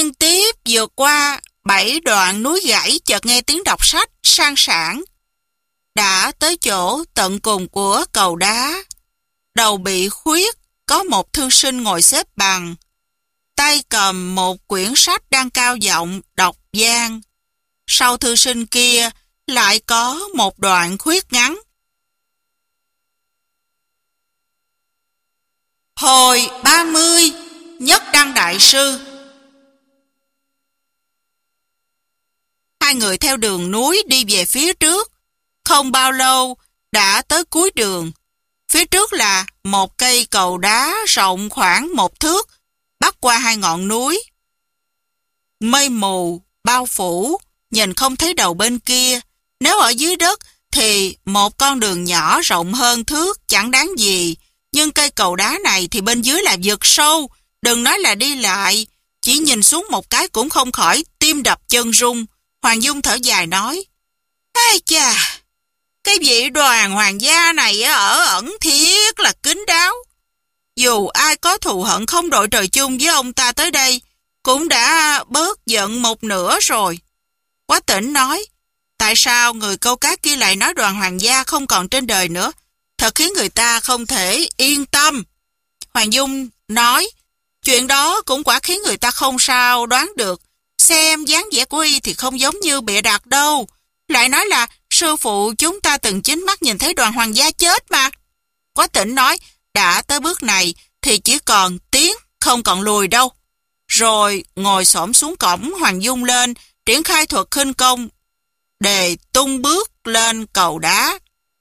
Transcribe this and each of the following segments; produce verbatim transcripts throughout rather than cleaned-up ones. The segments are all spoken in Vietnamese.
Liên tiếp vượt qua bảy đoạn núi gãy, chợt nghe tiếng đọc sách sang sảng. Đã tới chỗ tận cùng của cầu đá. Đầu bị khuyết, có một thư sinh ngồi xếp bằng. Tay cầm một quyển sách đang cao giọng đọc vang. Sau thư sinh kia lại có một đoạn khuyết ngắn. Hồi ba mươi, Nhất Đăng Đại Sư. Hai người theo đường núi đi về phía trước. Không bao lâu đã tới cuối đường. Phía trước là một cây cầu đá rộng khoảng một thước, bắc qua hai ngọn núi. Mây mù bao phủ, nhìn không thấy đầu bên kia. Nếu ở dưới đất thì một con đường nhỏ rộng hơn thước chẳng đáng gì. Nhưng cây cầu đá này thì bên dưới là vực sâu, đừng nói là đi lại. Chỉ nhìn xuống một cái cũng không khỏi tim đập chân rung. Hoàng Dung thở dài nói: "Ây chà, cái vị đoàn hoàng gia này ở ẩn thiết là kín đáo. Dù ai có thù hận không đội trời chung với ông ta tới đây, cũng đã bớt giận một nửa rồi." Quách Tĩnh nói: "Tại sao người câu cá kia lại nói đoàn hoàng gia không còn trên đời nữa? Thật khiến người ta không thể yên tâm." Hoàng Dung nói: "Chuyện đó cũng quả khiến người ta không sao đoán được. Xem dáng vẻ của y thì không giống như bịa đặt đâu. Lại nói là sư phụ chúng ta từng chính mắt nhìn thấy đoàn hoàng gia chết mà." Quách Tĩnh nói: "Đã tới bước này thì chỉ còn tiến, không còn lùi đâu." Rồi ngồi xổm xuống cổng Hoàng Dung lên, triển khai thuật khinh công để tung bước lên cầu đá.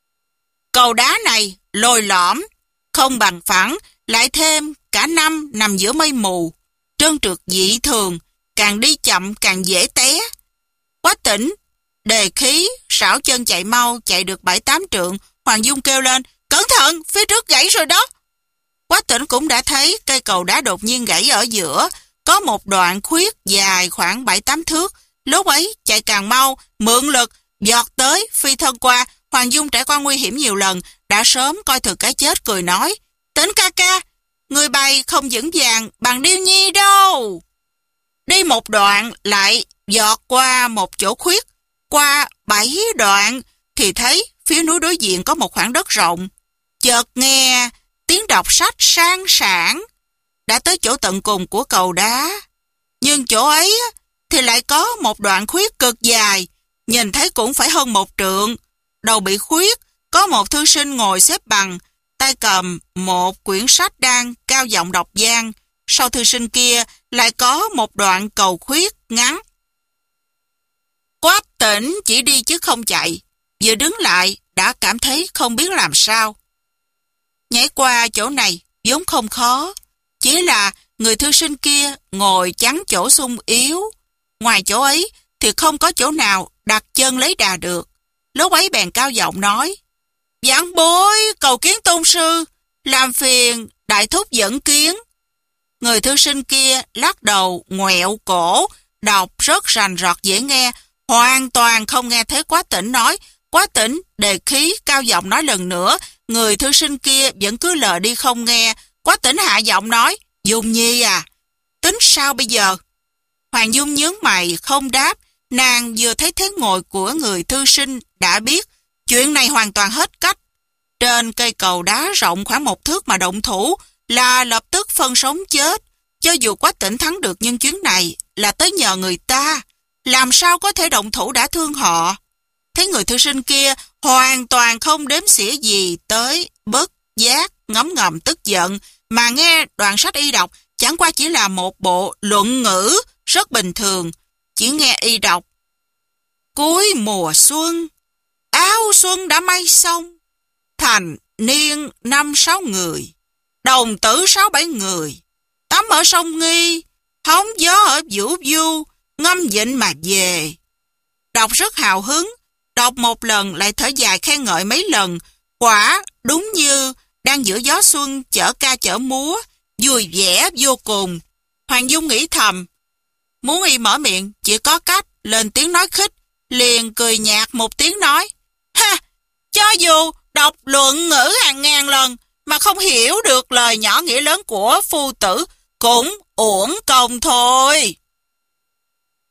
Cầu đá này lồi lõm, không bằng phẳng, lại thêm cả năm nằm giữa mây mù, trơn trượt dị thường, càng đi chậm càng dễ té. Quách Tĩnh đề khí, xảo chân chạy mau, chạy được bảy tám trượng. Hoàng Dung kêu lên: "Cẩn thận, phía trước gãy rồi đó." Quách Tĩnh cũng đã thấy cây cầu đá đột nhiên gãy ở giữa, có một đoạn khuyết dài khoảng bảy tám thước. Lúc ấy chạy càng mau, mượn lực giọt tới, phi thân qua. Hoàng Dung trải qua nguy hiểm nhiều lần, đã sớm coi thường cái chết, cười nói: "Tĩnh ca ca, người bay không vững vàng bằng Điêu Nhi đâu." Đi một đoạn lại giọt qua một chỗ khuyết. Qua bảy đoạn thì thấy phía núi đối diện có một khoảng đất rộng. Chợt nghe tiếng đọc sách sang sảng. Đã tới chỗ tận cùng của cầu đá. Nhưng chỗ ấy thì lại có một đoạn khuyết cực dài, nhìn thấy cũng phải hơn một trượng. Đầu bị khuyết, có một thư sinh ngồi xếp bằng, tay cầm một quyển sách đang cao giọng đọc vang. Sau thư sinh kia lại có một đoạn cầu khuyết ngắn. Quách Tĩnh chỉ đi chứ không chạy, vừa đứng lại đã cảm thấy không biết làm sao. Nhảy qua chỗ này vốn không khó, chỉ là người thư sinh kia ngồi chắn chỗ sung yếu. Ngoài chỗ ấy thì không có chỗ nào đặt chân lấy đà được. Lúc ấy bèn cao giọng nói: "Vãn bối cầu kiến tôn sư, làm phiền đại thúc dẫn kiến." Người thư sinh kia lắc đầu ngoẹo cổ, đọc rất rành rọt dễ nghe, hoàn toàn không nghe thấy Quách Tĩnh nói. Quách Tĩnh đề khí cao giọng nói lần nữa, người thư sinh kia vẫn cứ lờ đi không nghe. Quách Tĩnh hạ giọng nói: "Dung Nhi à, tính sao bây giờ?" Hoàng Dung nhướng mày không đáp. Nàng vừa thấy thế ngồi của người thư sinh đã biết chuyện này hoàn toàn hết cách. Trên cây cầu đá rộng khoảng một thước mà động thủ là lập tức phân sống chết. Cho dù Quách Tĩnh thắng được, nhưng chuyến này là tới nhờ người ta, làm sao có thể động thủ đã thương họ. Thấy người thư sinh kia hoàn toàn không đếm xỉa gì tới bất giác ngấm ngầm tức giận, mà nghe đoạn sách y đọc chẳng qua chỉ là một bộ luận ngữ rất bình thường. Chỉ nghe y đọc: "Cuối mùa xuân, áo xuân đã may xong, thành niên năm sáu người, đồng tử sáu bảy người, tắm ở sông Nghi, hóng gió ở Vũ Du, ngâm vịnh mà về." Đọc rất hào hứng, đọc một lần lại thở dài khen ngợi mấy lần. Quả đúng như đang giữa gió xuân chở ca chở múa, vui vẻ vô cùng. Hoàng Dung nghĩ thầm, muốn y mở miệng chỉ có cách lên tiếng nói khích, liền cười nhạt một tiếng nói: "Ha, cho dù đọc luận ngữ hàng ngàn lần mà không hiểu được lời nhỏ nghĩa lớn của phu tử cũng uổng công thôi."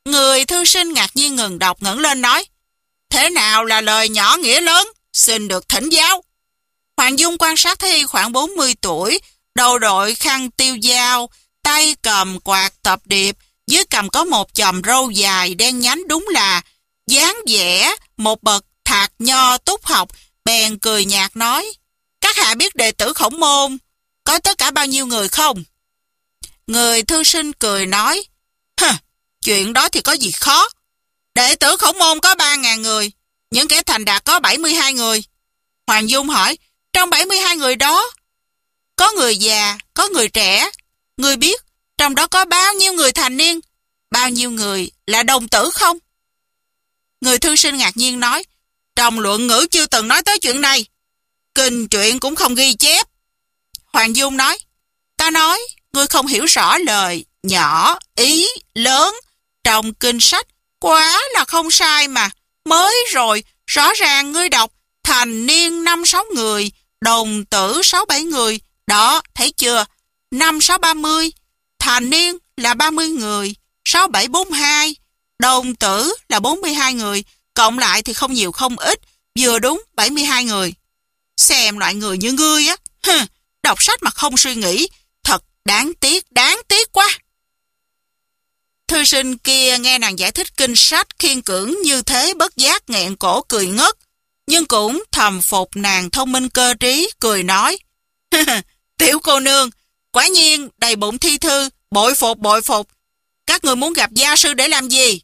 Người thư sinh ngạc nhiên ngừng đọc, ngẩng lên nói: Thế nào là lời nhỏ nghĩa lớn? Xin được thỉnh giáo. Hoàng Dung quan sát thấy khoảng bốn mươi tuổi, đầu đội khăn tiêu dao, tay cầm quạt tập điệp, dưới cằm có một chòm râu dài đen nhánh, đúng là dáng vẻ một bậc thạc nho túc học. Bèn cười nhạt nói: Các hạ biết đệ tử Khổng Môn có tất cả bao nhiêu người không? Người thư sinh cười nói: Hừ, chuyện đó thì có gì khó. Đệ tử Khổng Môn có ba ngàn người, những kẻ thành đạt có bảy mươi hai người. Hoàng Dung hỏi: Trong bảy mươi hai người đó, có người già, có người trẻ. Ngươi biết trong đó có bao nhiêu người thành niên, bao nhiêu người là đồng tử không? Người thư sinh ngạc nhiên nói: Trong luận ngữ chưa từng nói tới chuyện này, kinh truyện cũng không ghi chép. Hoàng Dung nói: Ta nói, ngươi không hiểu rõ lời nhỏ, ý, lớn trong kinh sách, quá là không sai mà. Mới rồi, rõ ràng ngươi đọc thành niên năm sáu người, đồng tử sáu bảy người. Đó, thấy chưa? Năm sáu ba mươi, thành niên là ba mươi người, sáu bảy bốn hai, đồng tử là bốn mươi hai người, cộng lại thì không nhiều không ít, vừa đúng bảy mươi hai người. Xem loại người như ngươi á, hừ, đọc sách mà không suy nghĩ, thật đáng tiếc, đáng tiếc quá. Thư sinh kia nghe nàng giải thích kinh sách khiên cưỡng như thế, bất giác nghẹn cổ cười ngất, nhưng cũng thầm phục nàng thông minh cơ trí, cười nói: Tiểu cô nương, quả nhiên đầy bụng thi thư, bội phục bội phục. Các người muốn gặp gia sư để làm gì?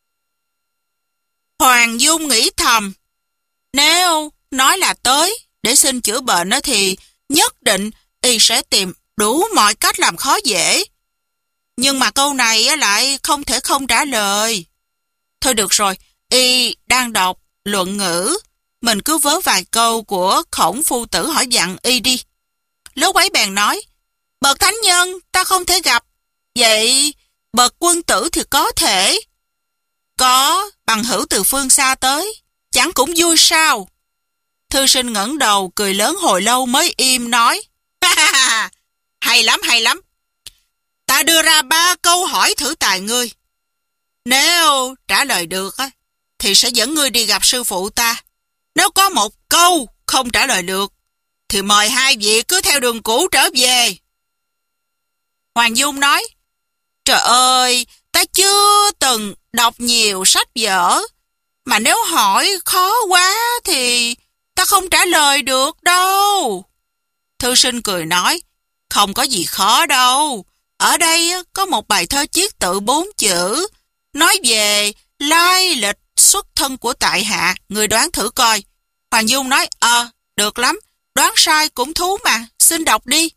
Hoàng Dung nghĩ thầm, nếu nói là tới để xin chữa bệnh thì nhất định y sẽ tìm đủ mọi cách làm khó dễ. Nhưng mà câu này lại không thể không trả lời. Thôi được rồi, y đang đọc luận ngữ, mình cứ vớ vài câu của Khổng phu tử hỏi dặn y đi. Lúc ấy bèn nói: Bậc thánh nhân ta không thể gặp, vậy bậc quân tử thì có thể. Có bằng hữu từ phương xa tới, chẳng cũng vui sao? Thư sinh ngẩng đầu cười lớn hồi lâu mới im nói: Hay lắm, hay lắm. Ta đưa ra ba câu hỏi thử tài ngươi. Nếu trả lời được thì sẽ dẫn ngươi đi gặp sư phụ ta. Nếu có một câu không trả lời được thì mời hai vị cứ theo đường cũ trở về. Hoàng Dung nói: Trời ơi, ta chưa từng đọc nhiều sách vở, mà nếu hỏi khó quá thì ta không trả lời được đâu. Thư sinh cười nói: Không có gì khó đâu. Ở đây có một bài thơ chiết tự bốn chữ, nói về lai lịch xuất thân của tại hạ, người đoán thử coi. Hoàng Dung nói: Ờ, được lắm, đoán sai cũng thú mà, xin đọc đi.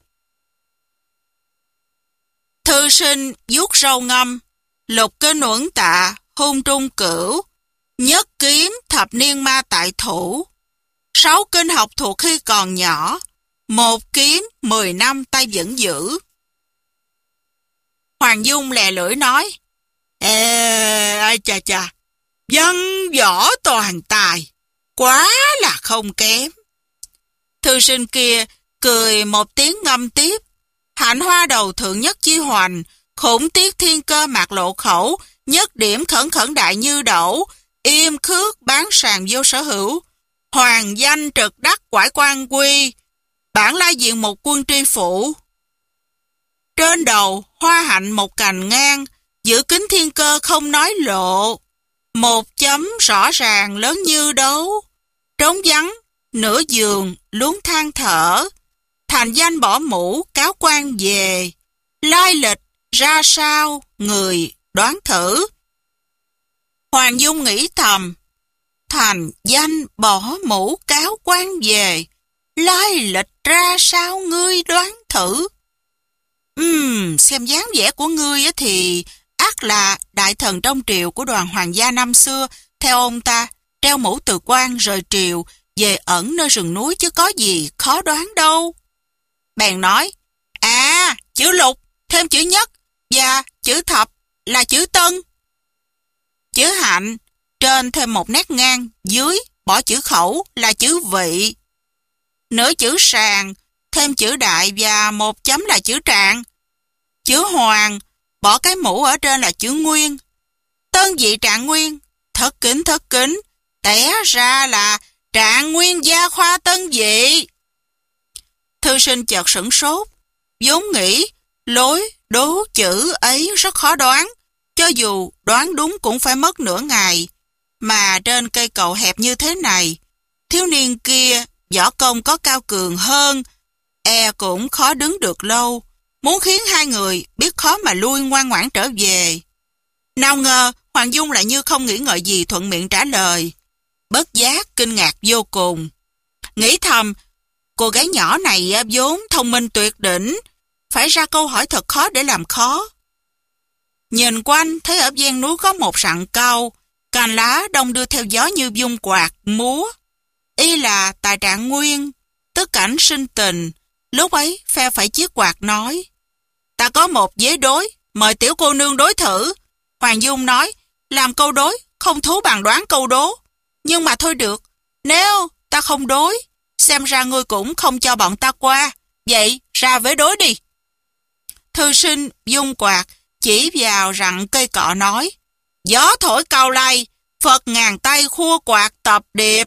Thư sinh vuốt râu ngâm: Lục kinh uẩn tạ, hung trung cửu, nhất kiếm thập niên ma tại thủ. Sáu kinh học thuộc khi còn nhỏ, một kiếm mười năm tay vẫn giữ. Hoàng Dung lè lưỡi nói: Ê, ai chà chà, văn võ toàn tài, quá là không kém. Thư sinh kia cười một tiếng ngâm tiếp: Hạnh hoa đầu thượng nhất chi hoành, khủng tiết thiên cơ mạc lộ khẩu, nhất điểm khẩn khẩn đại như đậu, im khước bán sàng vô sở hữu. Hoàng danh trực đắc quải quan quy, bản lai diện một quân tri phủ. Trên đầu hoa hạnh một cành ngang, giữ kính thiên cơ không nói lộ. Một chấm rõ ràng lớn như đấu, trống vắng nửa giường luống than thở. Thành danh bỏ mũ cáo quan về, lai lịch ra sao người đoán thử. Hoàng Dung nghĩ thầm: Thành danh bỏ mũ cáo quan về, lai lịch ra sao ngươi đoán thử. Ừm, xem dáng vẻ của ngươi thì ắt là đại thần trong triều của đoàn hoàng gia năm xưa. Theo ông ta, treo mũ từ quan rời triều, về ẩn nơi rừng núi chứ có gì khó đoán đâu. Bèn nói: À, chữ lục thêm chữ nhất và chữ thập là chữ tân. Chữ hạnh trên thêm một nét ngang, dưới bỏ chữ khẩu là chữ vị. Nửa chữ sàng thêm chữ đại và một chấm là chữ trạng. Chữ hoàng bỏ cái mũ ở trên là chữ nguyên. Tân vị Trạng Nguyên, thất kính thất kính, té ra là Trạng Nguyên gia khoa Tân vị. Thư sinh chợt sửng sốt, vốn nghĩ lối đố chữ ấy rất khó đoán, cho dù đoán đúng cũng phải mất nửa ngày, mà trên cây cầu hẹp như thế này, thiếu niên kia võ công có cao cường hơn, e cũng khó đứng được lâu, muốn khiến hai người biết khó mà lui ngoan ngoãn trở về. Nào ngờ Hoàng Dung lại như không nghĩ ngợi gì thuận miệng trả lời. Bất giác kinh ngạc vô cùng, nghĩ thầm, cô gái nhỏ này vốn thông minh tuyệt đỉnh, phải ra câu hỏi thật khó để làm khó. Nhìn quanh thấy ở ven núi có một rặng cau, cành lá đông đưa theo gió như dung quạt múa. Y là tài Trạng Nguyên, tức cảnh sinh tình. Lúc ấy phe phải chiếc quạt nói, ta có một vế đối, mời tiểu cô nương đối thử. Hoàng Dung nói, làm câu đối không thú bằng đoán câu đố. Nhưng mà thôi được, nếu ta không đối, xem ra ngươi cũng không cho bọn ta qua. Vậy ra vế đối đi. Thư sinh dung quạt chỉ vào rặng cây cọ nói, gió thổi cao lay, Phật ngàn tay khua quạt tập điệp.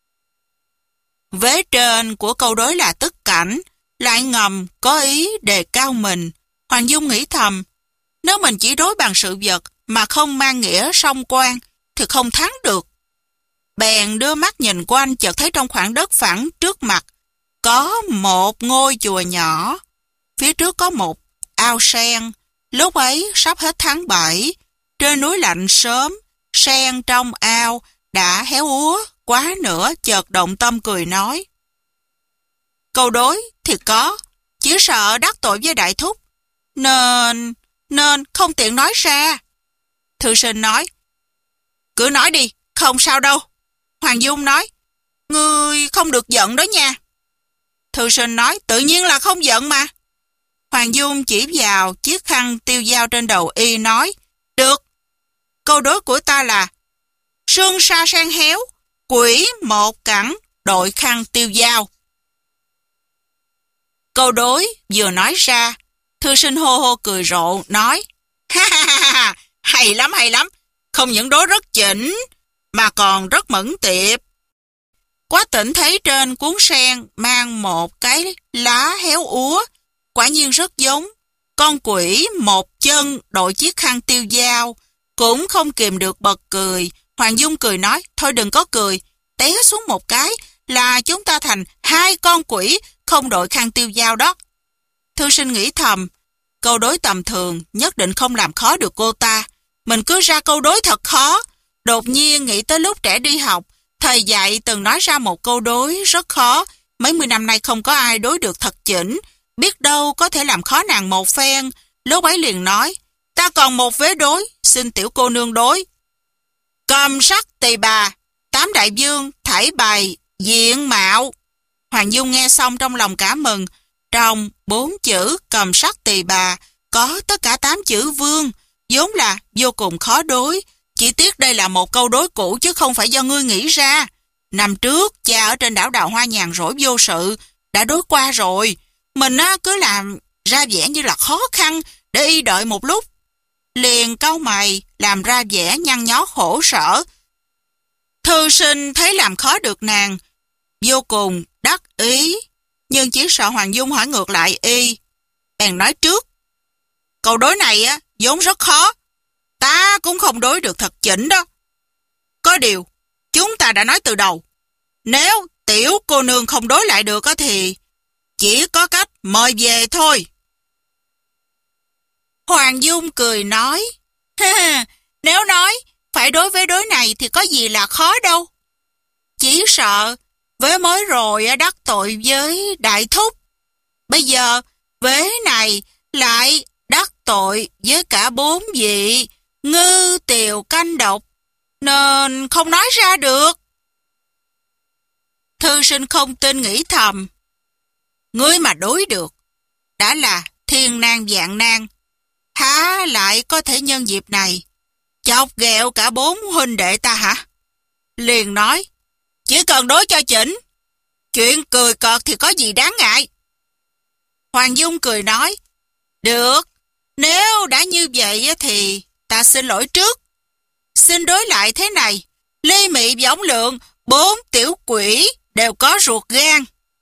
Vế trên của câu đối là tức cảnh, lại ngầm có ý đề cao mình. Hoàng Dung nghĩ thầm, nếu mình chỉ đối bằng sự vật mà không mang nghĩa song quan thì không thắng được. Bèn đưa mắt nhìn quanh, chợt thấy trong khoảng đất phẳng trước mặt có một ngôi chùa nhỏ. Phía trước có một ao sen. Lúc ấy sắp hết tháng bảy, trên núi lạnh sớm, sen trong ao đã héo úa quá nữa, chợt động tâm cười nói, câu đối thì có, chỉ sợ đắc tội với đại thúc, nên nên không tiện nói ra. Thư sinh nói, cứ nói đi, không sao đâu. Hoàng Dung nói, ngươi không được giận đó nha. Thư sinh nói, tự nhiên là không giận mà. Hoàng Dung chỉ vào chiếc khăn tiêu dao trên đầu y nói, được, câu đối của ta là sương sa sen héo, quỷ một cẳng, đội khăn tiêu dao. Câu đối vừa nói ra, thư sinh hô hô cười rộ, nói, ha ha ha ha, hay lắm hay lắm, không những đối rất chỉnh, mà còn rất mẫn tiệp. Quá tỉnh thấy trên cuốn sen mang một cái lá héo úa, quả nhiên rất giống. Con quỷ một chân đội chiếc khăn tiêu dao, cũng không kìm được bật cười. Hoàng Dung cười nói, thôi đừng có cười, té xuống một cái là chúng ta thành hai con quỷ không đội khăn tiêu dao đó. Thư sinh nghĩ thầm, câu đối tầm thường nhất định không làm khó được cô ta. Mình cứ ra câu đối thật khó. Đột nhiên nghĩ tới lúc trẻ đi học, thầy dạy từng nói ra một câu đối rất khó. Mấy mươi năm nay không có ai đối được thật chỉnh, biết đâu có thể làm khó nàng một phen. Lúc ấy liền nói, ta còn một vế đối, xin tiểu cô nương đối. Cầm sắc tỳ bà, tám đại vương, thảy bày, diện mạo. Hoàng Dung nghe xong trong lòng cả mừng. Trong bốn chữ cầm sắc tỳ bà có tất cả tám chữ vương, vốn là vô cùng khó đối. Chỉ tiếc đây là một câu đối cũ chứ không phải do ngươi nghĩ ra. Năm trước cha ở trên đảo Đào Hoa nhàn rỗi vô sự đã đối qua rồi. Mình á, cứ làm ra vẻ như là khó khăn để y đợi một lúc. Liền cau mày làm ra vẻ nhăn nhó khổ sở. Thư sinh thấy làm khó được nàng, vô cùng đắc ý, nhưng chỉ sợ Hoàng Dung hỏi ngược lại y. Bèn nói trước, câu đối này á vốn rất khó, ta cũng không đối được thật chỉnh đó. Có điều chúng ta đã nói từ đầu, nếu tiểu cô nương không đối lại được á thì chỉ có cách mời về thôi. Hoàng Dung cười nói, nếu nói phải đối với đối này thì có gì là khó đâu. Chỉ sợ vế mới rồi đắc tội với đại thúc, bây giờ vế này lại đắc tội với cả bốn vị ngư tiều canh độc, nên không nói ra được. Thư sinh không tin nghĩ thầm, ngươi mà đối được đã là thiên nan vạn nan, há lại có thể nhân dịp này chọc ghẹo cả bốn huynh đệ ta hả? Liền nói, chỉ cần đối cho chỉnh, chuyện cười cợt thì có gì đáng ngại. Hoàng Dung cười nói, được, nếu đã như vậy thì ta xin lỗi trước. xin đối lại thế này. Ly Mị Võng Lượng, bốn tiểu quỷ đều có ruột gan.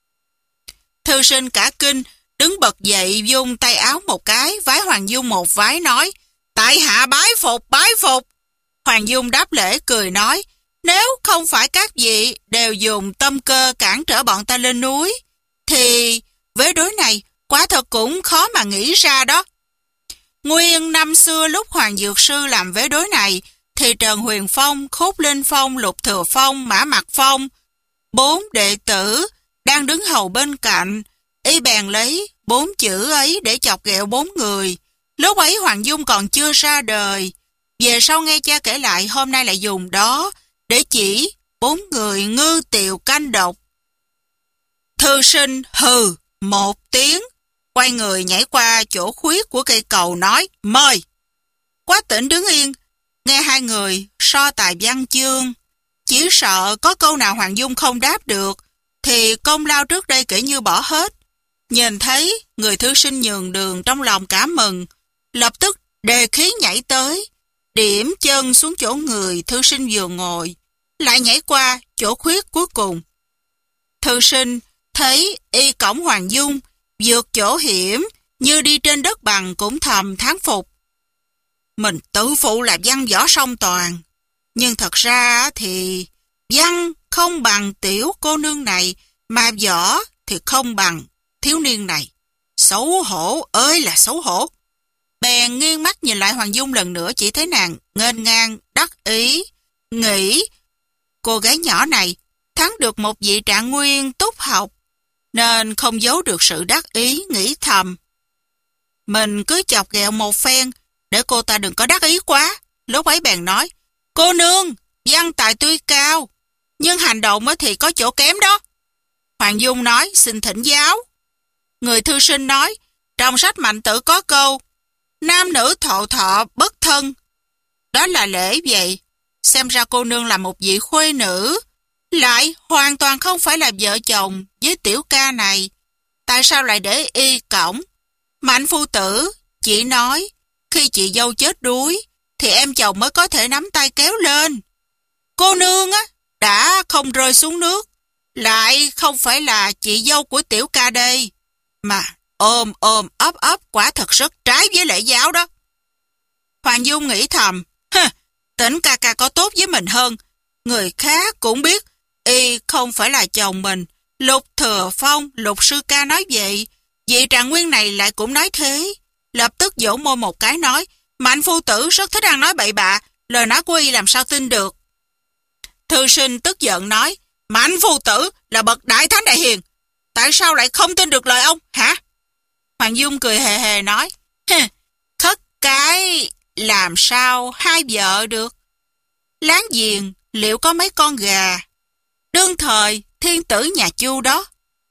Thư sinh cả kinh, đứng bật dậy vung tay áo một cái, vái Hoàng Dung một vái nói, tại hạ bái phục, bái phục. Hoàng Dung đáp lễ cười nói, nếu không phải các vị đều dùng tâm cơ cản trở bọn ta lên núi, thì vế đối này quả thật cũng khó mà nghĩ ra đó. Nguyên năm xưa lúc Hoàng Dược Sư làm vế đối này, thì Trần Huyền Phong, Khúc Linh Phong, Lục Thừa Phong, Mã Mặc Phong, bốn đệ tử đang đứng hầu bên cạnh, y bèn lấy bốn chữ ấy để chọc ghẹo bốn người. Lúc ấy Hoàng Dung còn chưa ra đời, về sau nghe cha kể lại hôm nay lại dùng đó để chỉ bốn người ngư tiều canh độc. Thư sinh hừ một tiếng, quay người nhảy qua chỗ khuyết của cây cầu nói, mời. Quách Tĩnh đứng yên, nghe hai người so tài văn chương, chỉ sợ có câu nào Hoàng Dung không đáp được, thì công lao trước đây kể như bỏ hết. Nhìn thấy người thư sinh nhường đường, trong lòng cảm mừng, lập tức đề khí nhảy tới, điểm chân xuống chỗ người thư sinh vừa ngồi, lại nhảy qua chỗ khuyết cuối cùng. Thư sinh thấy y cổng Hoàng Dung, vượt chỗ hiểm, như đi trên đất bằng, cũng thầm thán phục. Mình tự phụ là văn võ song toàn, nhưng thật ra thì văn không bằng tiểu cô nương này, mà võ thì không bằng thiếu niên này. Xấu hổ ơi là xấu hổ. Bèn nghiêng mắt nhìn lại Hoàng Dung lần nữa, chỉ thấy nàng nghênh ngang đắc ý, nghĩ cô gái nhỏ này thắng được một vị trạng nguyên túc học, nên không giấu được sự đắc ý, nghĩ thầm. Mình cứ chọc ghẹo một phen, để cô ta đừng có đắc ý quá. Lúc ấy bèn nói, cô nương, văn tài tuy cao, nhưng hành động thì có chỗ kém đó. Hoàng Dung nói, xin thỉnh giáo. Người thư sinh nói, trong sách Mạnh Tử có câu, nam nữ thọ thọ bất thân. Đó là lễ vậy. Xem ra cô nương là một vị khuê nữ, lại hoàn toàn không phải là vợ chồng với tiểu ca này. Tại sao lại để y cổng? Mạnh phu tử chỉ nói, khi chị dâu chết đuối, thì em chồng mới có thể nắm tay kéo lên. Cô nương á, đã không rơi xuống nước, lại không phải là chị dâu của tiểu ca đây, mà ôm ôm ấp ấp quả thật rất trái với lễ giáo đó. Hoàng Dung nghĩ thầm, hừ, Tĩnh ca ca có tốt với mình hơn. Người khác cũng biết y không phải là chồng mình. Lục Thừa Phong, Lục sư ca nói vậy, vị trạng nguyên này lại cũng nói thế. Lập tức vỗ môi một cái nói, Mạnh phu tử rất thích ăn nói bậy bạ, lời nói của y làm sao tin được. Thư sinh tức giận nói, Mạnh phu tử là bậc đại thánh đại hiền, tại sao lại không tin được lời ông hả? Hoàng Dung cười hề hề nói, khất cái làm sao hai vợ được. Láng giềng liệu có mấy con gà, đương thời thiên tử nhà Chu đó.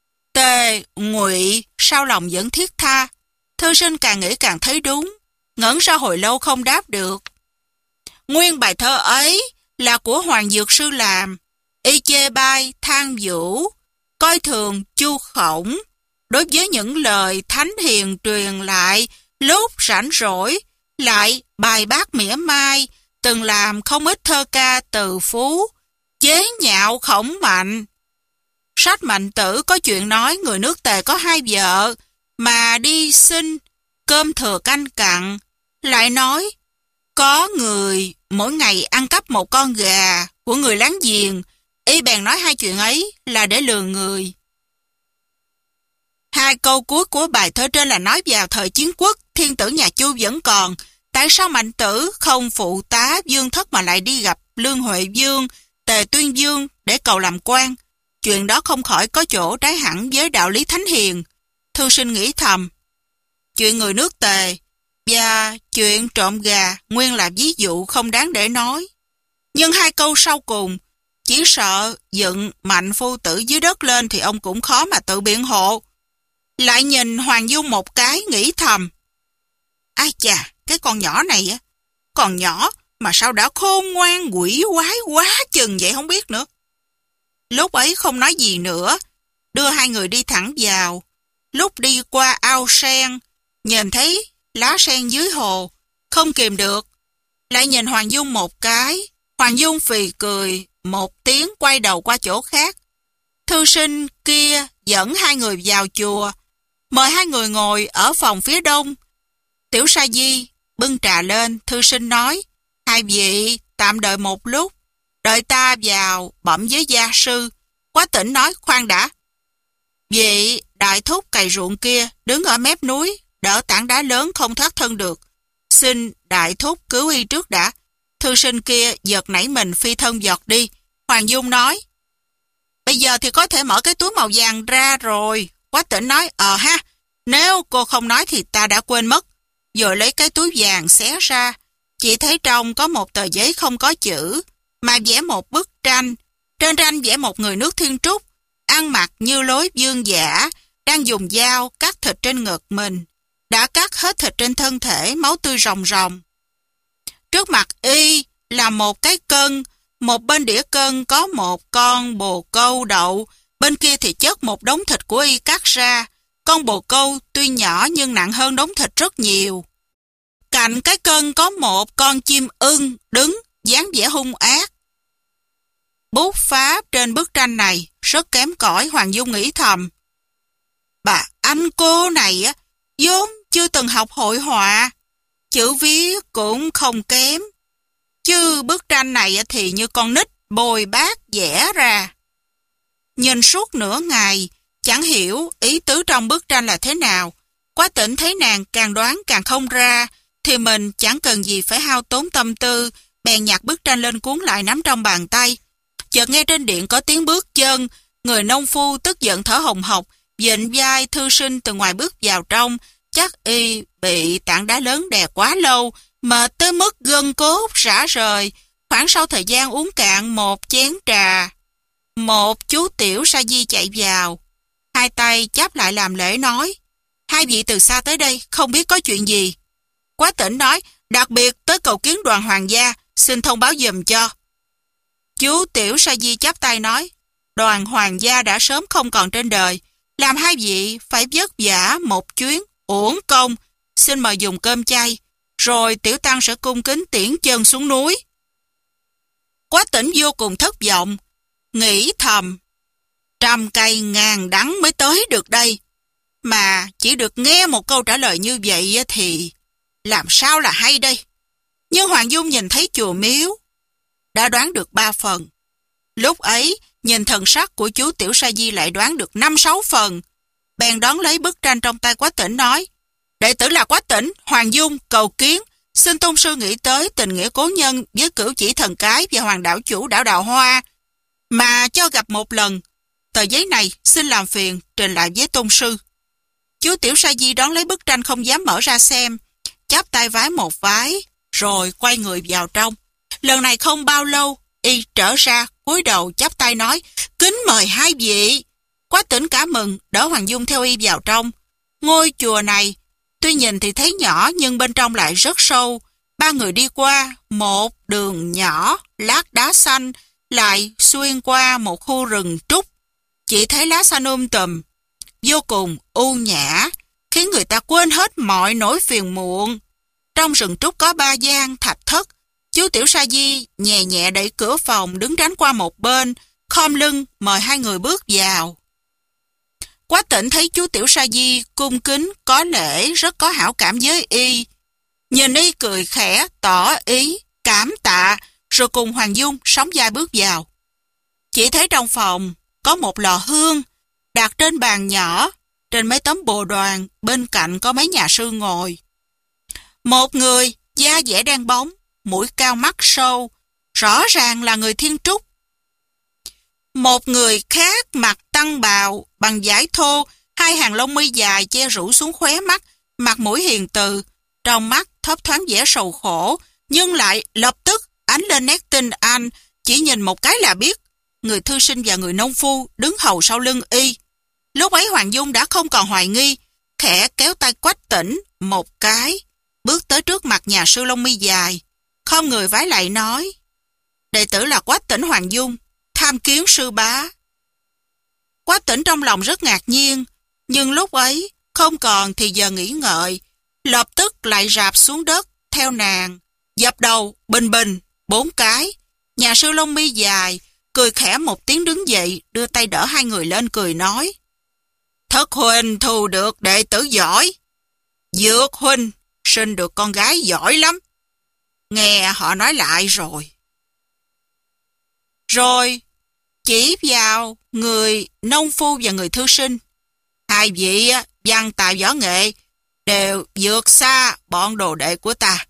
Tề Ngụy sao lòng vẫn thiết tha. Thư sinh càng nghĩ càng thấy đúng, ngẩn ra hồi lâu không đáp được. Nguyên bài thơ ấy là của Hoàng Dược Sư làm, y chê bai than vũ, coi thường Chu Khổng. Đối với những lời thánh hiền truyền lại lúc rảnh rỗi, lại bài bác mỉa mai, từng làm không ít thơ ca từ phú, chế nhạo Khổng Mạnh. Sách Mạnh Tử có chuyện nói người nước Tề có hai vợ, mà đi xin cơm thừa canh cặn, lại nói có người mỗi ngày ăn cắp một con gà của người láng giềng. Y bèn nói hai chuyện ấy là để lừa người. Hai câu cuối của bài thơ trên là nói vào thời chiến quốc, thiên tử nhà Chu vẫn còn. Tại sao Mạnh Tử không phụ tá Dương Thất mà lại đi gặp Lương Huệ Vương, Tề Tuyên Vương để cầu làm quan? Chuyện đó không khỏi có chỗ trái hẳn với đạo lý thánh hiền. Thư sinh nghĩ thầm, chuyện người nước Tề và chuyện trộm gà nguyên là ví dụ không đáng để nói. Nhưng hai câu sau cùng, chỉ sợ dựng Mạnh phu tử dưới đất lên thì ông cũng khó mà tự biện hộ. Lại nhìn Hoàng Dung một cái, nghĩ thầm, ai chà, cái con nhỏ này á, còn nhỏ mà sao đã khôn ngoan quỷ quái quá chừng vậy không biết nữa. Lúc ấy không nói gì nữa, đưa hai người đi thẳng vào. Lúc đi qua ao sen, nhìn thấy lá sen dưới hồ, không kìm được, lại nhìn Hoàng Dung một cái. Hoàng Dung phì cười một tiếng, quay đầu qua chỗ khác. Thư sinh kia dẫn hai người vào chùa, mời hai người ngồi ở phòng phía đông. Tiểu Sa Di bưng trà lên, thư sinh nói, hai vị tạm đợi một lúc, đợi ta vào bẩm với gia sư. Quá Tỉnh nói, khoan đã. Vị đại thúc cày ruộng kia đứng ở mép núi, đỡ tảng đá lớn không thoát thân được. Xin đại thúc cứu y trước đã. Thư sinh kia giật nảy mình phi thân giọt đi. Hoàng Dung nói, bây giờ thì có thể mở cái túi màu vàng ra rồi. Quá Tỉnh nói, ờ ha, nếu cô không nói thì ta đã quên mất. Rồi lấy cái túi vàng xé ra, chỉ thấy trong có một tờ giấy không có chữ, mà vẽ một bức tranh. Trên tranh vẽ một người nước Thiên Trúc, ăn mặc như lối vương giả, đang dùng dao cắt thịt trên ngực mình. Đã cắt hết thịt trên thân thể, máu tươi ròng ròng. Trước mặt y là một cái cân, một bên đĩa cân có một con bồ câu đậu, bên kia thì chất một đống thịt của y cắt ra. Con bồ câu tuy nhỏ nhưng nặng hơn đống thịt rất nhiều. Cạnh cái cân có một con chim ưng đứng, dáng vẻ hung ác. Bút pháp trên bức tranh này rất kém cỏi. Hoàng Dung nghĩ thầm, bà anh cô này á, vốn chưa từng học hội họa, chữ viết cũng không kém, chứ bức tranh này thì như con nít bồi bát vẽ ra. Nhìn suốt nửa ngày, chẳng hiểu ý tứ trong bức tranh là thế nào. Quá Tỉnh thấy nàng càng đoán càng không ra, thì mình chẳng cần gì phải hao tốn tâm tư, bèn nhặt bức tranh lên cuốn lại nắm trong bàn tay. Chợt nghe trên điện có tiếng bước chân, người nông phu tức giận thở hồng hộc, vịnh vai thư sinh từ ngoài bước vào trong. Chắc y bị tảng đá lớn đè quá lâu, mệt tới mức gân cốt rã rời. Khoảng sau thời gian uống cạn một chén trà, một chú Tiểu Sa Di chạy vào, hai tay chắp lại làm lễ nói, hai vị từ xa tới đây, không biết có chuyện gì. Quá Tỉnh nói, đặc biệt tới cầu kiến đoàn hoàng gia, xin thông báo giùm cho. Chú Tiểu Sa Di chắp tay nói, đoàn hoàng gia đã sớm không còn trên đời, làm hai vị phải vất vả một chuyến, uổng công, xin mời dùng cơm chay, rồi tiểu tăng sẽ cung kính tiễn chân xuống núi. Quá Tỉnh vô cùng thất vọng, nghĩ thầm, trăm cây ngàn đắng mới tới được đây, mà chỉ được nghe một câu trả lời như vậy thì làm sao là hay đây. Nhưng Hoàng Dung nhìn thấy chùa miếu, đã đoán được ba phần. Lúc ấy, nhìn thần sắc của chú Tiểu Sa Di lại đoán được năm sáu phần. Bèn đón lấy bức tranh trong tay Quá Tỉnh nói, đệ tử là Quá Tỉnh, Hoàng Dung, cầu kiến, xin tôn sư nghĩ tới tình nghĩa cố nhân với Cửu Chỉ Thần Cái và Hoàng đảo chủ đảo Đào Hoa, mà cho gặp một lần. Tờ giấy này xin làm phiền trình lại với tôn sư. Chú Tiểu Sa Di đón lấy bức tranh không dám mở ra xem, chắp tay vái một vái, rồi quay người vào trong. Lần này không bao lâu, y trở ra, cúi đầu chắp tay nói, kính mời hai vị. Quá Tỉnh cả mừng, đỡ Hoàng Dung theo y vào trong. Ngôi chùa này, tuy nhìn thì thấy nhỏ nhưng bên trong lại rất sâu. Ba người đi qua một đường nhỏ, lát đá xanh, lại xuyên qua một khu rừng trúc. Chỉ thấy lá xanh um tùm, vô cùng u nhã, khiến người ta quên hết mọi nỗi phiền muộn. Trong rừng trúc có ba gian thạch thất. Chú Tiểu Sa Di nhẹ nhẹ đẩy cửa phòng, đứng tránh qua một bên, khom lưng mời hai người bước vào. Quá Tỉnh thấy chú Tiểu Sa Di cung kính có lễ, rất có hảo cảm với y. Nhìn y cười khẽ, tỏ ý cảm tạ, rồi cùng Hoàng Dung sóng vai bước vào. Chỉ thấy trong phòng có một lò hương đặt trên bàn nhỏ, trên mấy tấm bồ đoàn, bên cạnh có mấy nhà sư ngồi. Một người da dẻ đen bóng, mũi cao mắt sâu, rõ ràng là người Thiên Trúc. Một người khác mặc tăng bào bằng vải thô, hai hàng lông mi dài che rủ xuống khóe mắt, mặt mũi hiền từ, trong mắt thấp thoáng vẻ sầu khổ, nhưng lại lập tức ánh lên nét tinh anh, chỉ nhìn một cái là biết người thư sinh và người nông phu đứng hầu sau lưng y. Lúc ấy Hoàng Dung đã không còn hoài nghi, khẽ kéo tay Quách Tỉnh một cái, bước tới trước mặt nhà sư lông mi dài, khom người vái lại nói, đệ tử là Quách Tỉnh Hoàng Dung, tham kiến sư bá. Quách Tỉnh trong lòng rất ngạc nhiên, nhưng lúc ấy không còn thì giờ nghĩ ngợi, lập tức lại rạp xuống đất theo nàng, dập đầu, bình bình, bốn cái. Nhà sư lông mi dài, cười khẽ một tiếng đứng dậy, đưa tay đỡ hai người lên cười nói. Thất huynh thu được đệ tử giỏi. Dược huynh sinh được con gái giỏi lắm. Nghe họ nói lại rồi. Rồi, chỉ vào người nông phu và người thư sinh. Hai vị văn tài võ nghệ đều vượt xa bọn đồ đệ của ta.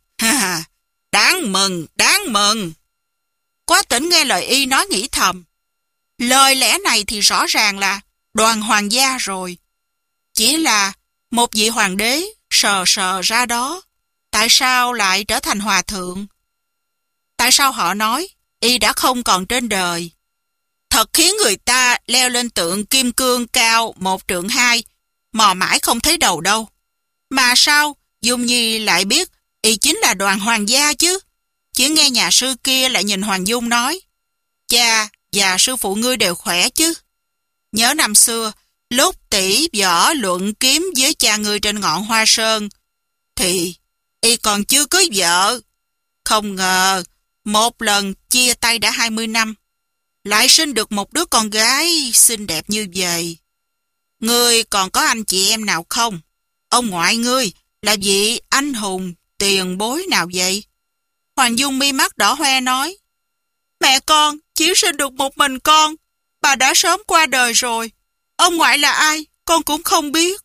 Đáng mừng, đáng mừng. Quá Tỉnh nghe lời y nói nghĩ thầm. Lời lẽ này thì rõ ràng là đoàn hoàng gia rồi. Chỉ là một vị hoàng đế sờ sờ ra đó. Tại sao lại trở thành hòa thượng? Tại sao họ nói y đã không còn trên đời? Thật khiến người ta leo lên tượng kim cương cao một trượng hai, mò mãi không thấy đầu đâu. Mà sao Dung Nhi lại biết y chính là đoàn hoàng gia chứ? Chỉ nghe nhà sư kia lại nhìn Hoàng Dung nói, cha và sư phụ ngươi đều khỏe chứ? Nhớ năm xưa, lúc tỷ võ luận kiếm với cha ngươi trên ngọn Hoa Sơn, thì y còn chưa cưới vợ. Không ngờ, một lần chia tay đã hai mươi năm, lại sinh được một đứa con gái xinh đẹp như vậy. Ngươi còn có anh chị em nào không? Ông ngoại ngươi là vị anh hùng tiền bối nào vậy? Hoàng Dung mi mắt đỏ hoe nói, mẹ con chỉ sinh được một mình con, bà đã sớm qua đời rồi. Ông ngoại là ai, con cũng không biết.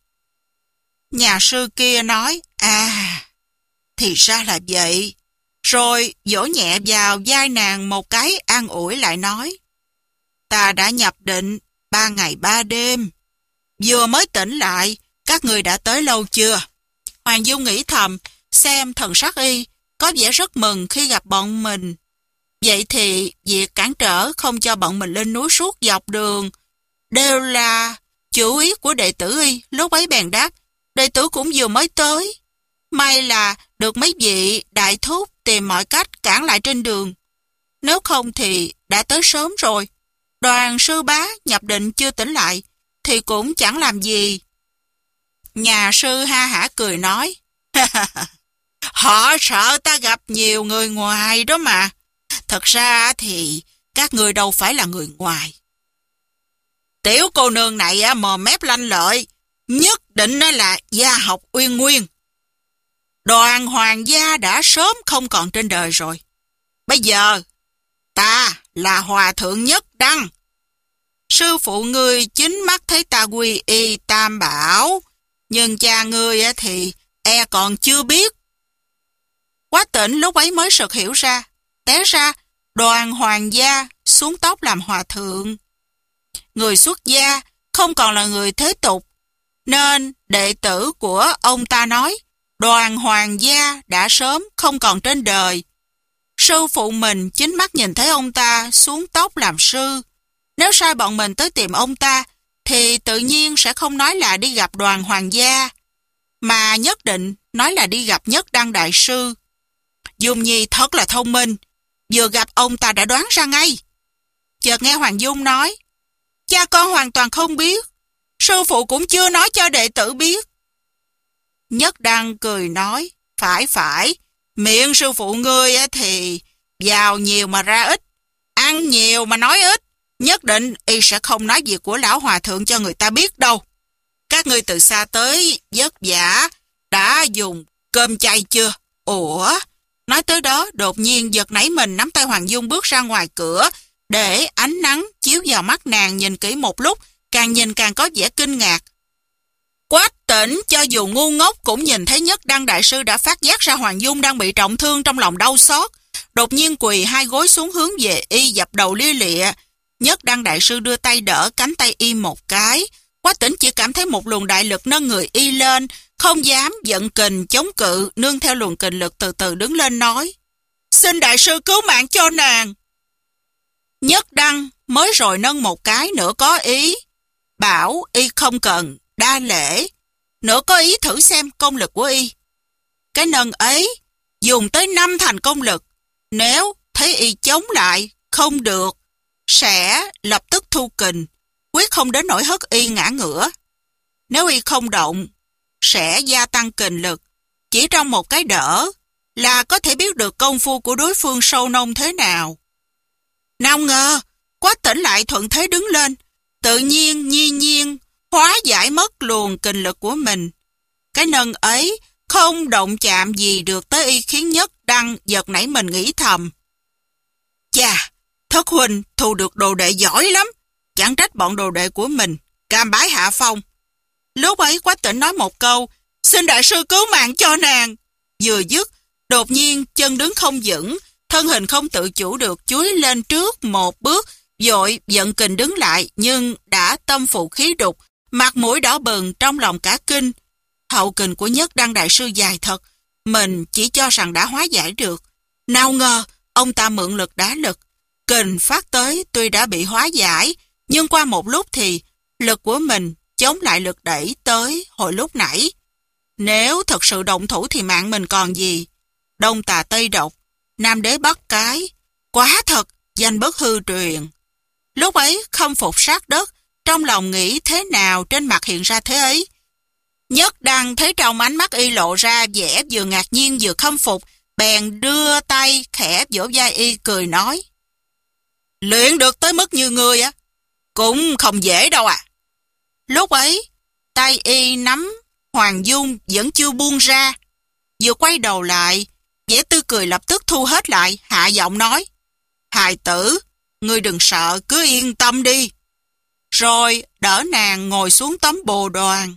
Nhà sư kia nói, à, thì ra là vậy. Rồi vỗ nhẹ vào vai nàng một cái an ủi lại nói, ta đã nhập định ba ngày ba đêm. Vừa mới tỉnh lại, các người đã tới lâu chưa? Hoàng Dung nghĩ thầm, xem thần sắc y có vẻ rất mừng khi gặp bọn mình. Vậy thì việc cản trở không cho bọn mình lên núi suốt dọc đường đều là chủ ý của đệ tử y. Lúc ấy bèn đáp, đệ tử cũng vừa mới tới. May là được mấy vị đại thúc tìm mọi cách cản lại trên đường. Nếu không thì đã tới sớm rồi. Đoàn sư bá nhập định chưa tỉnh lại thì cũng chẳng làm gì. Nhà sư ha hả cười nói, họ sợ ta gặp nhiều người ngoài đó mà. Thật ra thì các người đâu phải là người ngoài. Tiểu cô nương này mồm mép lanh lợi, nhất định là gia học uyên nguyên. Đoàn hoàng gia đã sớm không còn trên đời rồi. Bây giờ ta là hòa thượng Nhất Đăng. Sư phụ ngươi chính mắt thấy ta quy y tam bảo, nhưng cha ngươi thì e còn chưa biết. Quá Tỉnh lúc ấy mới sực hiểu ra, té ra đoàn hoàng gia xuống tóc làm hòa thượng. Người xuất gia không còn là người thế tục, nên đệ tử của ông ta nói đoàn hoàng gia đã sớm không còn trên đời. Sư phụ mình chính mắt nhìn thấy ông ta xuống tóc làm sư. Nếu sai bọn mình tới tìm ông ta, thì tự nhiên sẽ không nói là đi gặp đoàn hoàng gia, mà nhất định nói là đi gặp Nhất Đăng đại sư. Dung Nhi thật là thông minh, vừa gặp ông ta đã đoán ra ngay. Chợt nghe Hoàng Dung nói, cha con hoàn toàn không biết, sư phụ cũng chưa nói cho đệ tử biết. Nhất Đăng cười nói, phải phải, miệng sư phụ ngươi thì vào nhiều mà ra ít, ăn nhiều mà nói ít. Nhất định y sẽ không nói việc của lão hòa thượng cho người ta biết đâu. Các ngươi từ xa tới vất vả đã dùng cơm chay chưa? Ủa? Nói tới đó, đột nhiên giật nảy mình nắm tay Hoàng Dung bước ra ngoài cửa, để ánh nắng chiếu vào mắt nàng nhìn kỹ một lúc, càng nhìn càng có vẻ kinh ngạc. Quách Tỉnh cho dù ngu ngốc cũng nhìn thấy Nhất Đăng đại sư đã phát giác ra Hoàng Dung đang bị trọng thương, trong lòng đau xót, đột nhiên quỳ hai gối xuống hướng về y, dập đầu lia lịa. Nhất Đăng đại sư đưa tay đỡ cánh tay y một cái. Quách Tỉnh chỉ cảm thấy một luồng đại lực nâng người y lên, không dám giận kình chống cự, nương theo luồng kình lực từ từ đứng lên nói, xin đại sư cứu mạng cho nàng. Nhất Đăng mới rồi nâng một cái, nữa có ý bảo y không cần đa lễ, nữa có ý thử xem công lực của y. Cái nâng ấy dùng tới năm thành công lực, nếu thấy y chống lại không được, sẽ lập tức thu kình, quyết không đến nỗi hất y ngã ngửa. Nếu y không động, sẽ gia tăng kình lực. Chỉ trong một cái đỡ là có thể biết được công phu của đối phương sâu nông thế nào. Nào ngờ, Quách Tĩnh lại thuận thế đứng lên, tự nhiên nhiên nhiên hóa giải mất luồng kình lực của mình. Cái nâng ấy không động chạm gì được tới y, khiến Nhất Đăng giật nảy mình nghĩ thầm. Chà, thất huynh thu được đồ đệ giỏi lắm, chẳng trách bọn đồ đệ của mình cam bái hạ phong. Lúc ấy Quách Tĩnh nói một câu, xin đại sư cứu mạng cho nàng. Vừa dứt, đột nhiên chân đứng không vững, thân hình không tự chủ được chúi lên trước một bước, vội giận kình đứng lại, nhưng đã tâm phụ khí đục, mặt mũi đỏ bừng, trong lòng cả kinh. Hậu kình của Nhất Đăng đại sư dài thật, mình chỉ cho rằng đã hóa giải được. Nào ngờ, ông ta mượn lực đá lực, kình phát tới tuy đã bị hóa giải, nhưng qua một lúc thì lực của mình chống lại lực đẩy tới hồi lúc nãy. Nếu thật sự động thủ thì mạng mình còn gì. Đông tà Tây độc, Nam đế Bắc cái, quá thật, danh bất hư truyền. Lúc ấy khâm phục sát đất, trong lòng nghĩ thế nào trên mặt hiện ra thế ấy. Nhất Đăng thấy trong ánh mắt y lộ ra vẻ vừa ngạc nhiên vừa khâm phục, bèn đưa tay khẽ vỗ vai y cười nói. Luyện được tới mức như ngươi á, cũng không dễ đâu à. Lúc ấy, tay y nắm Hoàng Dung vẫn chưa buông ra. Vừa quay đầu lại, vẻ tươi cười lập tức thu hết lại, hạ giọng nói. Hài tử, ngươi đừng sợ, cứ yên tâm đi. Rồi đỡ nàng ngồi xuống tấm bồ đoàn.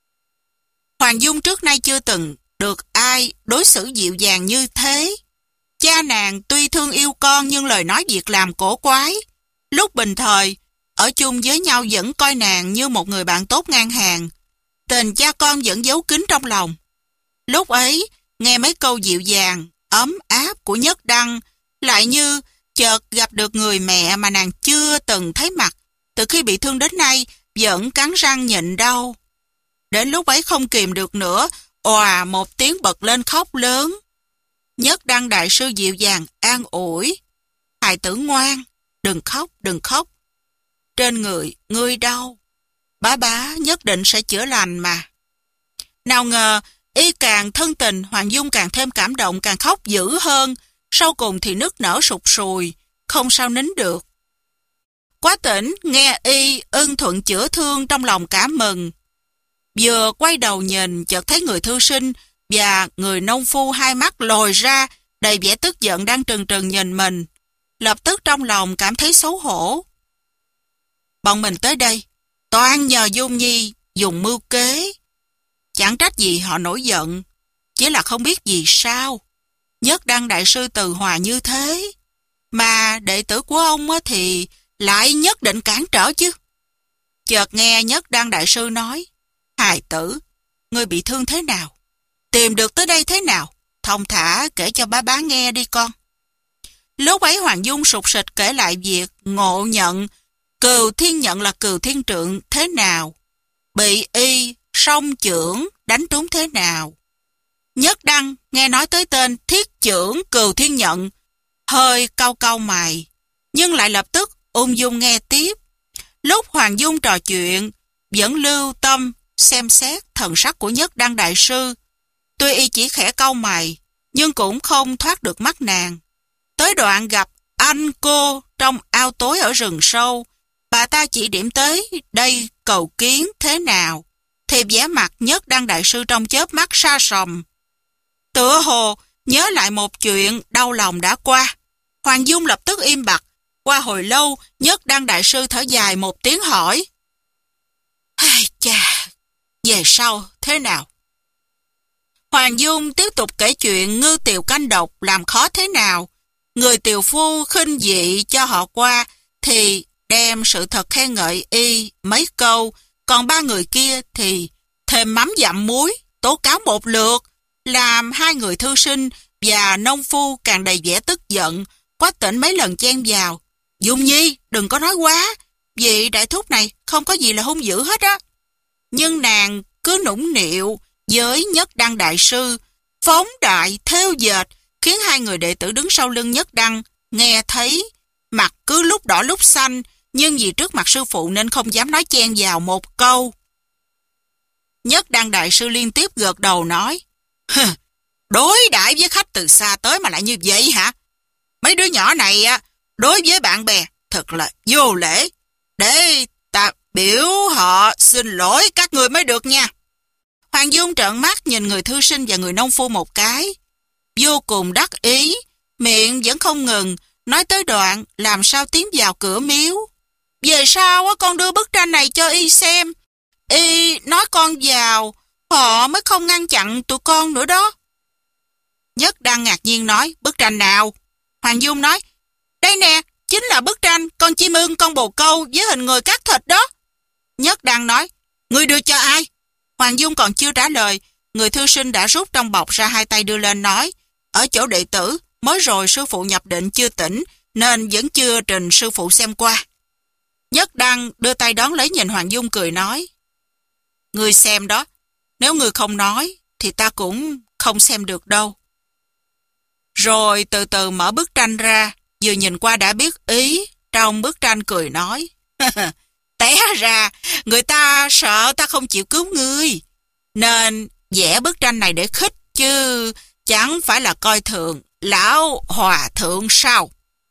Hoàng Dung trước nay chưa từng được ai đối xử dịu dàng như thế. Cha nàng tuy thương yêu con nhưng lời nói việc làm cổ quái. Lúc bình thời, ở chung với nhau vẫn coi nàng như một người bạn tốt ngang hàng. Tình cha con vẫn giấu kín trong lòng. Lúc ấy, nghe mấy câu dịu dàng, ấm áp của Nhất Đăng, lại như chợt gặp được người mẹ mà nàng chưa từng thấy mặt, từ khi bị thương đến nay vẫn cắn răng nhịn đau. Đến lúc ấy không kìm được nữa, òa một tiếng bật lên khóc lớn. Nhất Đăng đại sư dịu dàng an ủi. Hài tử ngoan, đừng khóc, đừng khóc. Trên người, ngươi đau. Bá bá nhất định sẽ chữa lành mà. Nào ngờ, y càng thân tình, Hoàng Dung càng thêm cảm động, càng khóc dữ hơn. Sau cùng thì nức nở sụt sùi, không sao nín được. Quách Tĩnh nghe y ưng thuận chữa thương, trong lòng cảm mừng. Vừa quay đầu nhìn, chợt thấy người thư sinh và người nông phu hai mắt lồi ra, đầy vẻ tức giận đang trừng trừng nhìn mình. Lập tức trong lòng cảm thấy xấu hổ. Bọn mình tới đây, toàn nhờ Dung Nhi dùng mưu kế. Chẳng trách gì họ nổi giận, chỉ là không biết gì sao. Nhất Đăng đại sư từ hòa như thế, mà đệ tử của ông thì lại nhất định cản trở chứ. Chợt nghe Nhất Đăng đại sư nói, hài tử, ngươi bị thương thế nào? Tìm được tới đây thế nào? Thông thả kể cho bá bá nghe đi con. Lúc ấy Hoàng Dung sụt sịch kể lại việc ngộ nhận Cừu Thiên Nhận là Cừu Thiên Trượng thế nào, bị y song chưởng đánh trúng thế nào. Nhất Đăng nghe nói tới tên Thiết Chưởng Cừu Thiên Nhận, hơi cau cau mày, nhưng lại lập tức ung dung nghe tiếp. Lúc Hoàng Dung trò chuyện, vẫn lưu tâm xem xét thần sắc của Nhất Đăng đại sư. Tuy y chỉ khẽ cau mày, nhưng cũng không thoát được mắt nàng. Tới đoạn gặp anh cô trong ao tối ở rừng sâu, bà ta chỉ điểm tới đây cầu kiến thế nào, thì vẻ mặt Nhất Đăng đại sư trong chớp mắt sa sầm. Tựa hồ nhớ lại một chuyện đau lòng đã qua. Hoàng Dung lập tức im bặt. Qua hồi lâu, Nhất Đăng đại sư thở dài một tiếng hỏi. Ai chà, về sau thế nào? Hoàng Dung tiếp tục kể chuyện ngư tiều canh độc làm khó thế nào. Người tiều phu khinh dị cho họ qua thì đem sự thật khen ngợi y mấy câu, còn ba người kia thì thêm mắm dặm muối, tố cáo một lượt, làm hai người thư sinh và nông phu càng đầy vẻ tức giận. Quách Tĩnh mấy lần chen vào. Dung Nhi, đừng có nói quá, vị đại thúc này không có gì là hung dữ hết á. Nhưng nàng cứ nũng nịu với Nhất Đăng đại sư, phóng đại theo dệt, khiến hai người đệ tử đứng sau lưng Nhất Đăng nghe thấy, mặt cứ lúc đỏ lúc xanh, nhưng vì trước mặt sư phụ nên không dám nói chen vào một câu. Nhất Đăng đại sư liên tiếp gật đầu nói, đối đãi với khách từ xa tới mà lại như vậy hả? Mấy đứa nhỏ này đối với bạn bè thật là vô lễ. Để ta biểu họ xin lỗi các người mới được nha. Hoàng Dung trợn mắt nhìn người thư sinh và người nông phu một cái, vô cùng đắc ý, miệng vẫn không ngừng, nói tới đoạn làm sao tiến vào cửa miếu. Về sau con đưa bức tranh này cho y xem, y nói con vào, họ mới không ngăn chặn tụi con nữa đó. Nhất đang ngạc nhiên nói, bức tranh nào? Hoàng Dung nói, đây nè, chính là bức tranh con chim ưng con bồ câu với hình người cắt thịt đó. Nhất đang nói, ngươi đưa cho ai? Hoàng Dung còn chưa trả lời, người thư sinh đã rút trong bọc ra hai tay đưa lên nói, ở chỗ đệ tử, mới rồi sư phụ nhập định chưa tỉnh, nên vẫn chưa trình sư phụ xem qua. Nhất Đăng đưa tay đón lấy nhìn Hoàng Dung cười nói, ngươi xem đó, nếu ngươi không nói, thì ta cũng không xem được đâu. Rồi từ từ mở bức tranh ra, vừa nhìn qua đã biết ý, trong bức tranh cười nói, té ra, người ta sợ ta không chịu cứu ngươi, nên vẽ bức tranh này để khích chứ, chẳng phải là coi thường lão hòa thượng sao.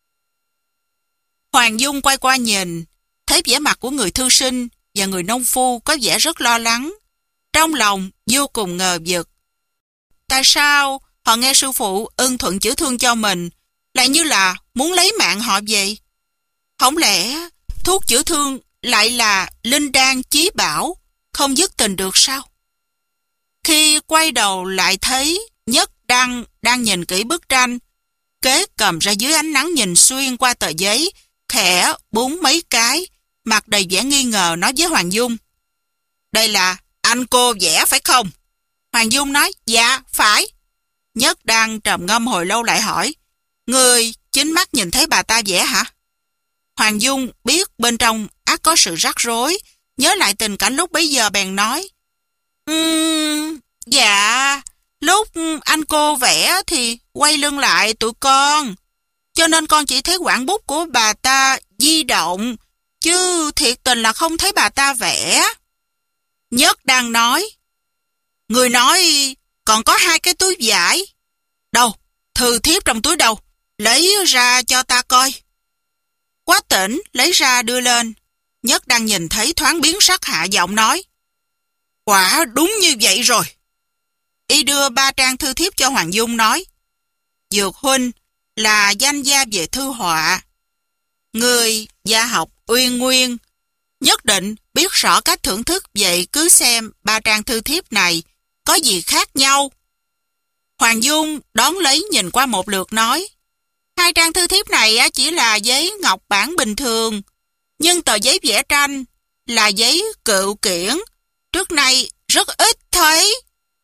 Hoàng Dung quay qua nhìn, thấy vẻ mặt của người thư sinh và người nông phu có vẻ rất lo lắng, trong lòng vô cùng ngờ vực. Tại sao họ nghe sư phụ ưng thuận chữa thương cho mình, lại như là muốn lấy mạng họ vậy? Không lẽ thuốc chữa thương lại là linh đan chí bảo, không dứt tình được sao? Khi quay đầu lại thấy Nhất Đăng đang nhìn kỹ bức tranh, kế cầm ra dưới ánh nắng nhìn xuyên qua tờ giấy, khẽ búng mấy cái, mặt đầy vẻ nghi ngờ nói với Hoàng Dung, đây là anh cô vẽ phải không? Hoàng Dung nói, dạ, phải. Nhất Đăng trầm ngâm hồi lâu lại hỏi, người chính mắt nhìn thấy bà ta vẽ hả? Hoàng Dung biết bên trong ắt có sự rắc rối, nhớ lại tình cảnh lúc bấy giờ bèn nói, um, dạ, lúc anh cô vẽ thì quay lưng lại tụi con, cho nên con chỉ thấy quảng bút của bà ta di động, chứ thiệt tình là không thấy bà ta vẽ. Nhất đang nói, người nói còn có hai cái túi vải. Đâu, thư thiếp trong túi đâu, lấy ra cho ta coi. Quách Tỉnh lấy ra đưa lên, Nhất đang nhìn thấy thoáng biến sắc hạ giọng nói, quả đúng như vậy rồi. Y đưa ba trang thư thiếp cho Hoàng Dung nói, Dược huynh là danh gia về thư họa, người gia học uyên nguyên, nhất định biết rõ cách thưởng thức, vậy cứ xem ba trang thư thiếp này có gì khác nhau. Hoàng Dung đón lấy nhìn qua một lượt nói, hai trang thư thiếp này chỉ là giấy ngọc bản bình thường, nhưng tờ giấy vẽ tranh là giấy cựu kiển, trước nay rất ít thấy.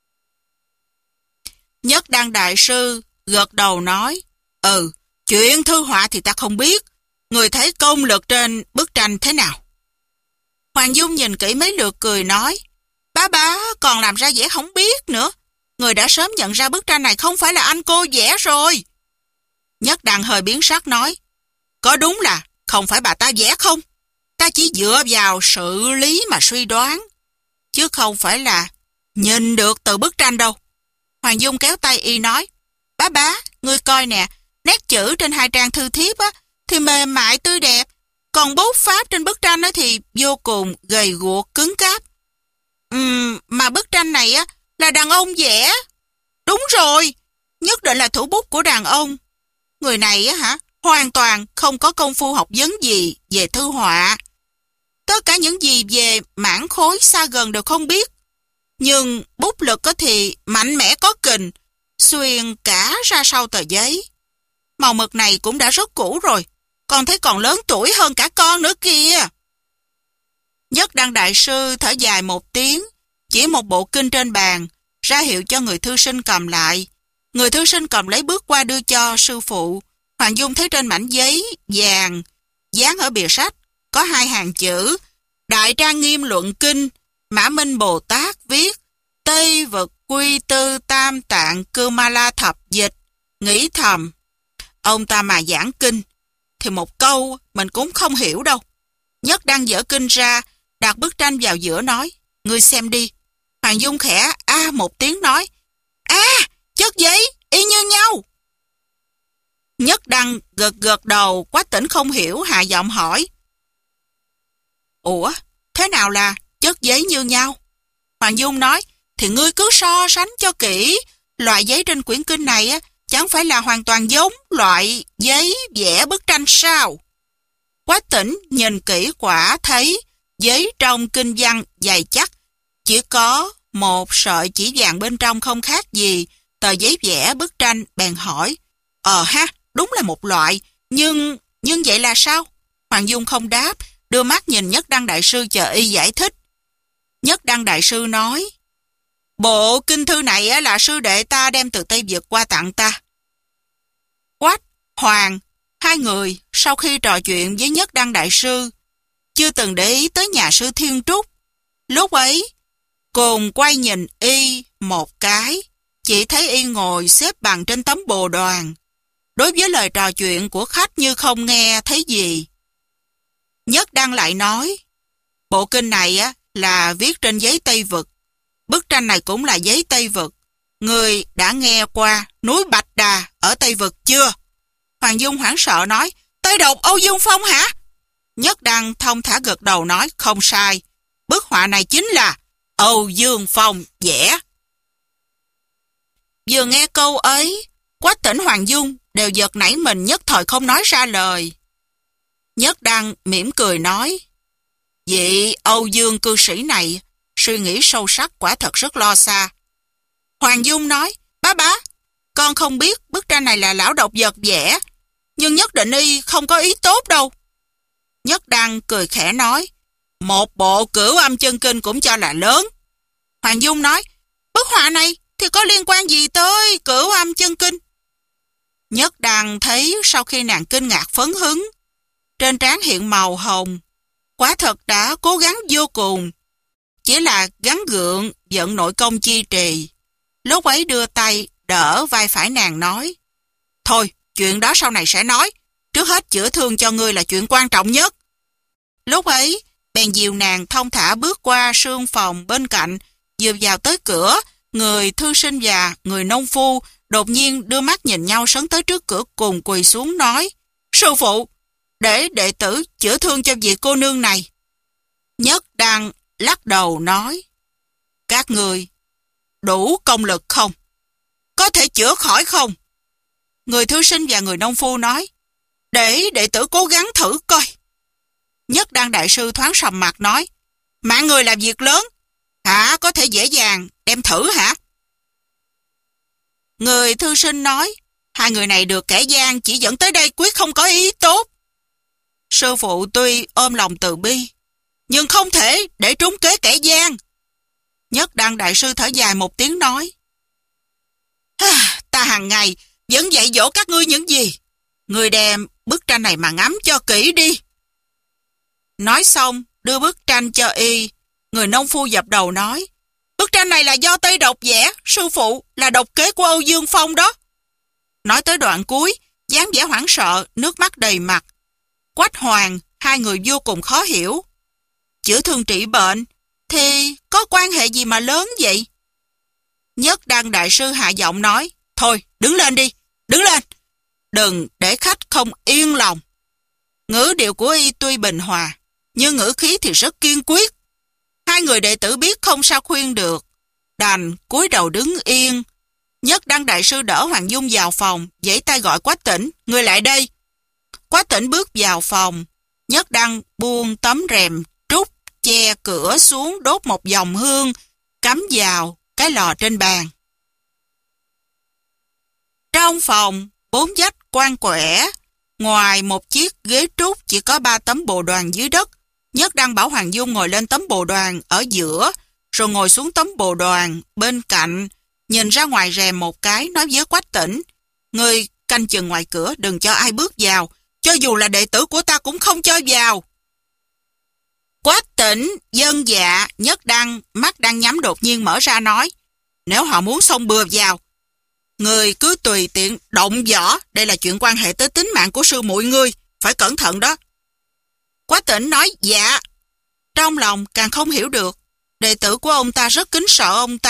Nhất Đăng đại sư gật đầu nói, ừ, chuyện thư họa thì ta không biết, người thấy công lực trên bức tranh thế nào? Hoàng Dung nhìn kỹ mấy lượt cười nói, bá bá còn làm ra vẻ không biết nữa, người đã sớm nhận ra bức tranh này không phải là anh cô vẽ rồi. Nhất Đăng hơi biến sắc nói, có đúng là không phải bà ta vẽ không? Ta chỉ dựa vào sự lý mà suy đoán, chứ không phải là nhìn được từ bức tranh đâu. Hoàng Dung kéo tay y nói, bá bá, ngươi coi nè, nét chữ trên hai trang thư thiếp á, thì mềm mại tươi đẹp, còn bút pháp trên bức tranh á, thì vô cùng gầy guộc cứng cáp. Uhm, mà bức tranh này á, là đàn ông vẽ. Đúng rồi, nhất định là thủ bút của đàn ông. Người này á hả, hoàn toàn không có công phu học vấn gì về thư họa. Tất cả những gì về mảng khối xa gần đều không biết. Nhưng bút lực có thì mạnh mẽ có kình, xuyên cả ra sau tờ giấy. Màu mực này cũng đã rất cũ rồi, con thấy còn lớn tuổi hơn cả con nữa kìa. Nhất Đăng đại sư thở dài một tiếng, chỉ một bộ kinh trên bàn, ra hiệu cho người thư sinh cầm lại. Người thư sinh cầm lấy bước qua đưa cho sư phụ. Hoàng Dung thấy trên mảnh giấy vàng dán ở bìa sách có hai hàng chữ Đại Trang Nghiêm Luận Kinh, Mã Minh Bồ Tát viết Tây Vực Quy Tư Tam Tạng Cư Ma La Thập Dịch. Nghĩ thầm, ông ta mà giảng kinh thì một câu mình cũng không hiểu đâu. Nhất Đăng dở kinh ra, đặt bức tranh vào giữa nói, ngươi xem đi. Hoàng Dung khẽ a à một tiếng nói, a à, chất giấy, y như nhau. Nhất Đăng gật gật đầu, Quách Tĩnh không hiểu, hạ giọng hỏi. Ủa, thế nào là chất giấy như nhau? Hoàng Dung nói, thì ngươi cứ so sánh cho kỹ, loại giấy trên quyển kinh này á, chẳng phải là hoàn toàn giống loại giấy vẽ bức tranh sao? Quách Tĩnh nhìn kỹ quả thấy giấy trong kinh văn dày chắc, chỉ có một sợi chỉ vàng bên trong không khác gì tờ giấy vẽ bức tranh, bèn hỏi. Ờ ha, đúng là một loại, nhưng nhưng vậy là sao? Hoàng Dung không đáp, đưa mắt nhìn Nhất Đăng Đại Sư chờ y giải thích. Nhất Đăng Đại Sư nói, bộ kinh thư này á, là sư đệ ta đem từ Tây Vực qua tặng ta. Quách, Hoàng, hai người sau khi trò chuyện với Nhất Đăng Đại Sư, chưa từng để ý tới nhà sư Thiên Trúc. Lúc ấy, cùng quay nhìn y một cái, chỉ thấy y ngồi xếp bằng trên tấm bồ đoàn, đối với lời trò chuyện của khách như không nghe thấy gì. Nhất Đăng lại nói, bộ kinh này á là viết trên giấy Tây Vực, bức tranh này cũng là giấy Tây Vực. Người đã nghe qua núi Bạch Đà ở Tây Vực chưa? Hoàng Dung hoảng sợ nói, Tây Độc Âu Dương Phong hả? Nhất Đăng thông thả gật đầu nói, không sai, bức họa này chính là Âu Dương Phong vẽ. Vừa nghe câu ấy, Quách Tĩnh, Hoàng Dung đều giật nảy mình, nhất thời không nói ra lời. Nhất Đăng mỉm cười nói, vị Âu Dương cư sĩ này suy nghĩ sâu sắc, quả thật rất lo xa. Hoàng Dung nói, bá bá, con không biết bức tranh này là lão độc vật vẽ, nhưng nhất định y không có ý tốt đâu. Nhất Đăng cười khẽ nói, một bộ Cửu Âm Chân Kinh cũng cho là lớn. Hoàng Dung nói, bức họa này thì có liên quan gì tới Cửu Âm Chân Kinh? Nhất Đăng thấy sau khi nàng kinh ngạc phấn hứng, trên trán hiện màu hồng, quả thật đã cố gắng vô cùng, chỉ là gắng gượng vận nội công chi trì. Lúc ấy đưa tay đỡ vai phải nàng nói, thôi, chuyện đó sau này sẽ nói, trước hết chữa thương cho ngươi là chuyện quan trọng nhất. Lúc ấy, bèn dìu nàng thông thả bước qua sương phòng bên cạnh, vừa vào tới cửa, người thư sinh và người nông phu đột nhiên đưa mắt nhìn nhau, sấn tới trước cửa cùng quỳ xuống nói, sư phụ, để đệ tử chữa thương cho vị cô nương này. Nhất Đăng lắc đầu nói, các người đủ công lực không? Có thể chữa khỏi không? Người thư sinh và người nông phu nói, để đệ tử cố gắng thử coi. Nhất Đăng Đại Sư thoáng sầm mặt nói, mạng người làm việc lớn, hả có thể dễ dàng đem thử hả? Người thư sinh nói, hai người này được kẻ gian chỉ dẫn tới đây quyết không có ý tốt. Sư phụ tuy ôm lòng từ bi, nhưng không thể để trúng kế kẻ gian. Nhất Đăng Đại Sư thở dài một tiếng nói, ta hàng ngày vẫn dạy dỗ các ngươi những gì, ngươi đem bức tranh này mà ngắm cho kỹ đi. Nói xong đưa bức tranh cho y. Người nông phu dập đầu nói, bức tranh này là do Tây Độc vẽ, sư phụ, là độc kế của Âu Dương Phong đó. Nói tới đoạn cuối, dáng vẻ hoảng sợ, nước mắt đầy mặt. Quách, Hoàng, hai người vô cùng khó hiểu. Chữa thương trị bệnh thì có quan hệ gì mà lớn vậy? Nhất Đăng Đại Sư hạ giọng nói, thôi đứng lên đi, đứng lên, đừng để khách không yên lòng. Ngữ điệu của y tuy bình hòa, nhưng ngữ khí thì rất kiên quyết. Hai người đệ tử biết không sao khuyên được, đành cúi đầu đứng yên. Nhất Đăng Đại Sư đỡ Hoàng Dung vào phòng, giãy tay gọi Quách Tĩnh, ngươi lại đây. Quách Tĩnh bước vào phòng. Nhất Đăng buông tấm rèm trúc che cửa xuống, đốt một vòng hương, cắm vào cái lò trên bàn. Trong phòng, bốn vách quan quẻ, ngoài một chiếc ghế trúc chỉ có ba tấm bồ đoàn dưới đất. Nhất Đăng bảo Hoàng Dung ngồi lên tấm bồ đoàn ở giữa, rồi ngồi xuống tấm bồ đoàn bên cạnh, nhìn ra ngoài rèm một cái, nói với Quách Tĩnh, ngươi canh chừng ngoài cửa, đừng cho ai bước vào, cho dù là đệ tử của ta cũng không cho vào. Quách Tĩnh vâng dạ. Nhất Đăng mắt đang nhắm đột nhiên mở ra nói, nếu họ muốn xông bừa vào, người cứ tùy tiện động võ, đây là chuyện quan hệ tới tính mạng của sư muội ngươi, phải cẩn thận đó. Quách Tĩnh nói dạ. Trong lòng càng không hiểu được, đệ tử của ông ta rất kính sợ ông ta,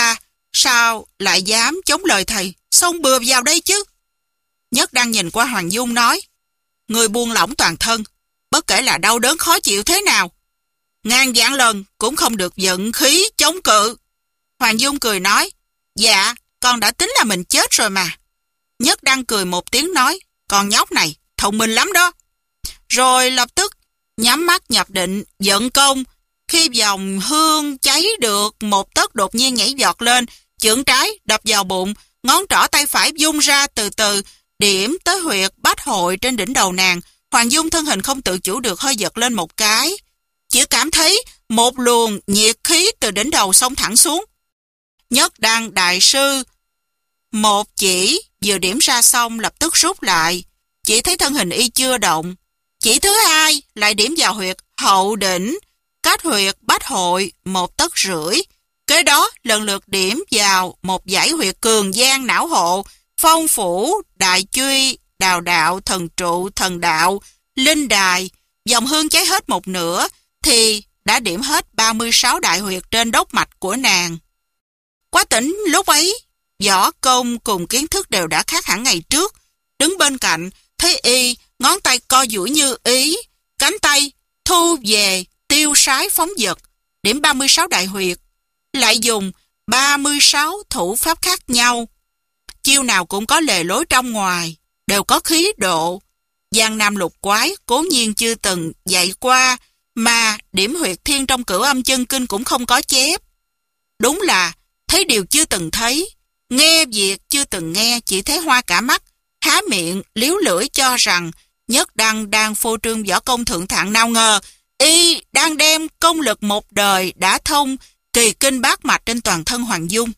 sao lại dám chống lời thầy, xông bừa vào đây chứ? Nhất Đăng nhìn qua Hoàng Dung nói, người buông lỏng toàn thân, bất kể là đau đớn khó chịu thế nào, ngàn vạn lần cũng không được giận khí chống cự. Hoàng Dung cười nói, dạ, con đã tính là mình chết rồi mà. Nhất Đăng cười một tiếng nói, con nhóc này thông minh lắm đó. Rồi lập tức nhắm mắt nhập định, vận công. Khi vòng hương cháy được một tấc đột nhiên nhảy giọt lên, chưởng trái đập vào bụng, ngón trỏ tay phải vung ra từ từ, điểm tới huyệt bách hội trên đỉnh đầu nàng. Hoàng Dung thân hình không tự chủ được hơi giật lên một cái, chỉ cảm thấy một luồng nhiệt khí từ đỉnh đầu xông thẳng xuống. Nhất Đăng đại sư một chỉ vừa điểm ra xong lập tức rút lại, chỉ thấy thân hình y chưa động. Chỉ thứ hai lại điểm vào huyệt hậu đỉnh, cách huyệt bách hội một tấc rưỡi. Kế đó lần lượt điểm vào một dãy huyệt cường gian não hộ, phong phủ, đại truy, đào đạo, thần trụ, thần đạo, linh đài. Dòng hương cháy hết một nửa thì đã điểm hết ba mươi sáu đại huyệt trên đốc mạch của nàng. Quá Tỉnh lúc ấy võ công cùng kiến thức đều đã khác hẳn ngày trước. Đứng bên cạnh thấy y ngón tay co duỗi như ý, cánh tay thu về tiêu sái phóng dật, điểm ba mươi sáu đại huyệt, lại dùng ba mươi sáu thủ pháp khác nhau. Chiêu nào cũng có lề lối trong ngoài, đều có khí độ. Giang Nam lục quái cố nhiên chưa từng dạy qua, mà điểm huyệt thiên trong Cửu Âm Chân Kinh cũng không có chép. Đúng là thấy điều chưa từng thấy, nghe việc chưa từng nghe, chỉ thấy hoa cả mắt, há miệng liếu lưỡi cho rằng Nhất Đăng đang phô trương võ công thượng thặng. Nào ngờ y đang đem công lực một đời đã thông kỳ kinh bát mạch trên toàn thân Hoàng Dung.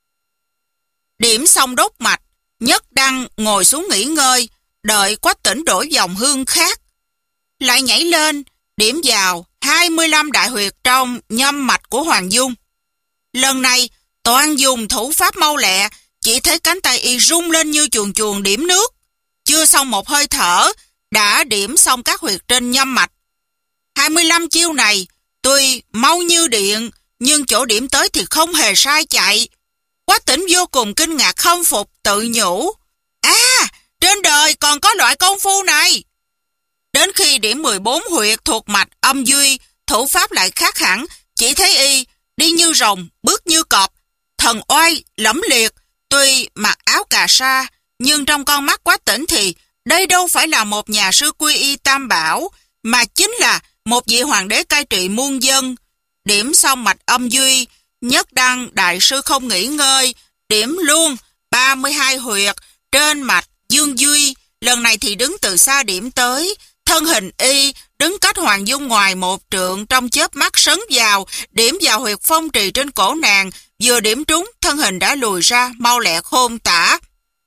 Điểm xong đốt mạch, Nhất Đăng ngồi xuống nghỉ ngơi, đợi Quách Tỉnh đổi dòng hương khác, lại nhảy lên điểm vào hai mươi lăm đại huyệt trong nhâm mạch của Hoàng Dung. Lần này toàn dùng thủ pháp mau lẹ, chỉ thấy cánh tay y rung lên như chuồn chuồn điểm nước. Chưa xong một hơi thở đã điểm xong các huyệt trên nhâm mạch. hai mươi lăm chiêu này tuy mau như điện, nhưng chỗ điểm tới thì không hề sai chạy. Quách Tỉnh vô cùng kinh ngạc khâm phục, tự nhủ, à, trên đời còn có loại công phu này. Đến khi điểm mười bốn huyệt thuộc mạch âm duy, thủ pháp lại khác hẳn, chỉ thấy y đi như rồng, bước như cọp, thần oai lẫm liệt. Tuy mặc áo cà sa, nhưng trong con mắt Quách Tỉnh thì đây đâu phải là một nhà sư quy y tam bảo, mà chính là một vị hoàng đế cai trị muôn dân. Điểm xong mạch âm duy, Nhất Đăng đại sư không nghỉ ngơi, điểm luôn ba mươi hai huyệt trên mạch dương duy. Lần này thì đứng từ xa điểm tới, thân hình y đứng cách Hoàng Dung ngoài một trượng, trong chớp mắt sấn vào, điểm vào huyệt phong trì trên cổ nàng. Vừa điểm trúng, thân hình đã lùi ra, mau lẹ khôn tả.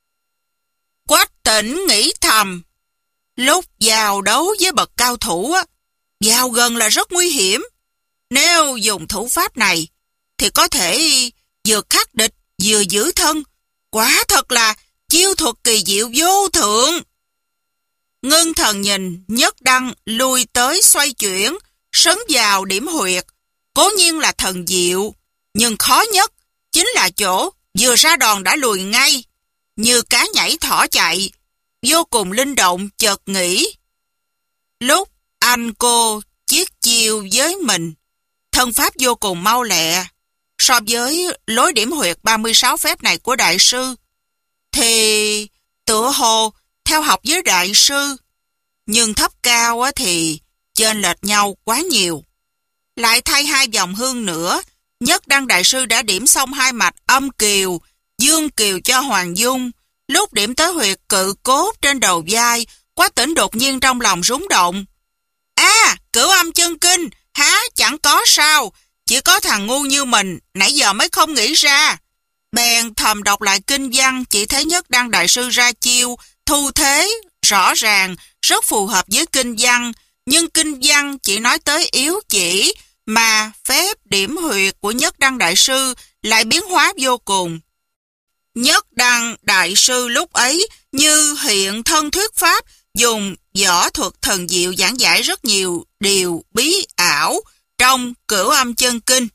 Quách Tỉnh nghĩ thầm, lúc vào đấu với bậc cao thủ, vào gần là rất nguy hiểm. Nếu dùng thủ pháp này, thì có thể vừa khắc địch, vừa giữ thân. Quả thật là chiêu thuật kỳ diệu vô thượng. Ngưng thần nhìn Nhất Đăng lui tới xoay chuyển, sấn vào điểm huyệt. Cố nhiên là thần diệu, nhưng khó nhất chính là chỗ vừa ra đòn đã lùi ngay, như cá nhảy thỏ chạy, vô cùng linh động. Chợt nghĩ, lúc anh cô chiết chiêu với mình, thân pháp vô cùng mau lẹ, so với lối điểm huyệt ba mươi sáu phép này của đại sư, thì tựa hồ theo học với đại sư, nhưng thấp cao thì chênh lệch nhau quá nhiều. Lại thay hai dòng hương nữa, Nhất Đăng đại sư đã điểm xong hai mạch âm kiều, dương kiều cho Hoàng Dung. Lúc điểm tới huyệt cự cốt trên đầu vai, Quách Tỉnh đột nhiên trong lòng rúng động. À, Cửu Âm Chân Kinh, há chẳng có sao, chỉ có thằng ngu như mình nãy giờ mới không nghĩ ra. Bèn thầm đọc lại kinh văn, chỉ thấy Nhất Đăng đại sư ra chiêu, thu thế rõ ràng, rất phù hợp với kinh văn, nhưng kinh văn chỉ nói tới yếu chỉ, mà phép điểm huyệt của Nhất Đăng đại sư lại biến hóa vô cùng. Nhất Đăng đại sư lúc ấy như hiện thân thuyết pháp, dùng võ thuật thần diệu giảng giải rất nhiều điều bí ảo trong Cửu Âm Chân Kinh.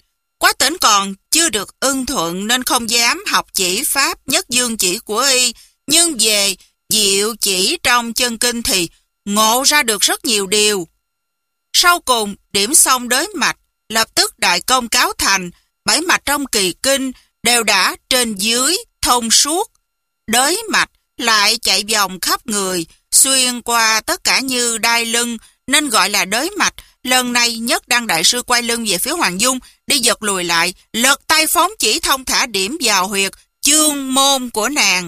Quách Tỉnh còn chưa được ưng thuận nên không dám học chỉ pháp nhất dương chỉ của y, nhưng về diệu chỉ trong chân kinh thì ngộ ra được rất nhiều điều. Sau cùng, điểm xong đới mạch, lập tức đại công cáo thành, bảy mạch trong kỳ kinh đều đã trên dưới, thông suốt. Đới mạch lại chạy vòng khắp người, xuyên qua tất cả như đai lưng, nên gọi là đới mạch. Lần này Nhất Đăng Đại Sư quay lưng về phía Hoàng Dung, đi giật lùi lại, lật tay phóng chỉ thông thả điểm vào huyệt chương môn của nàng.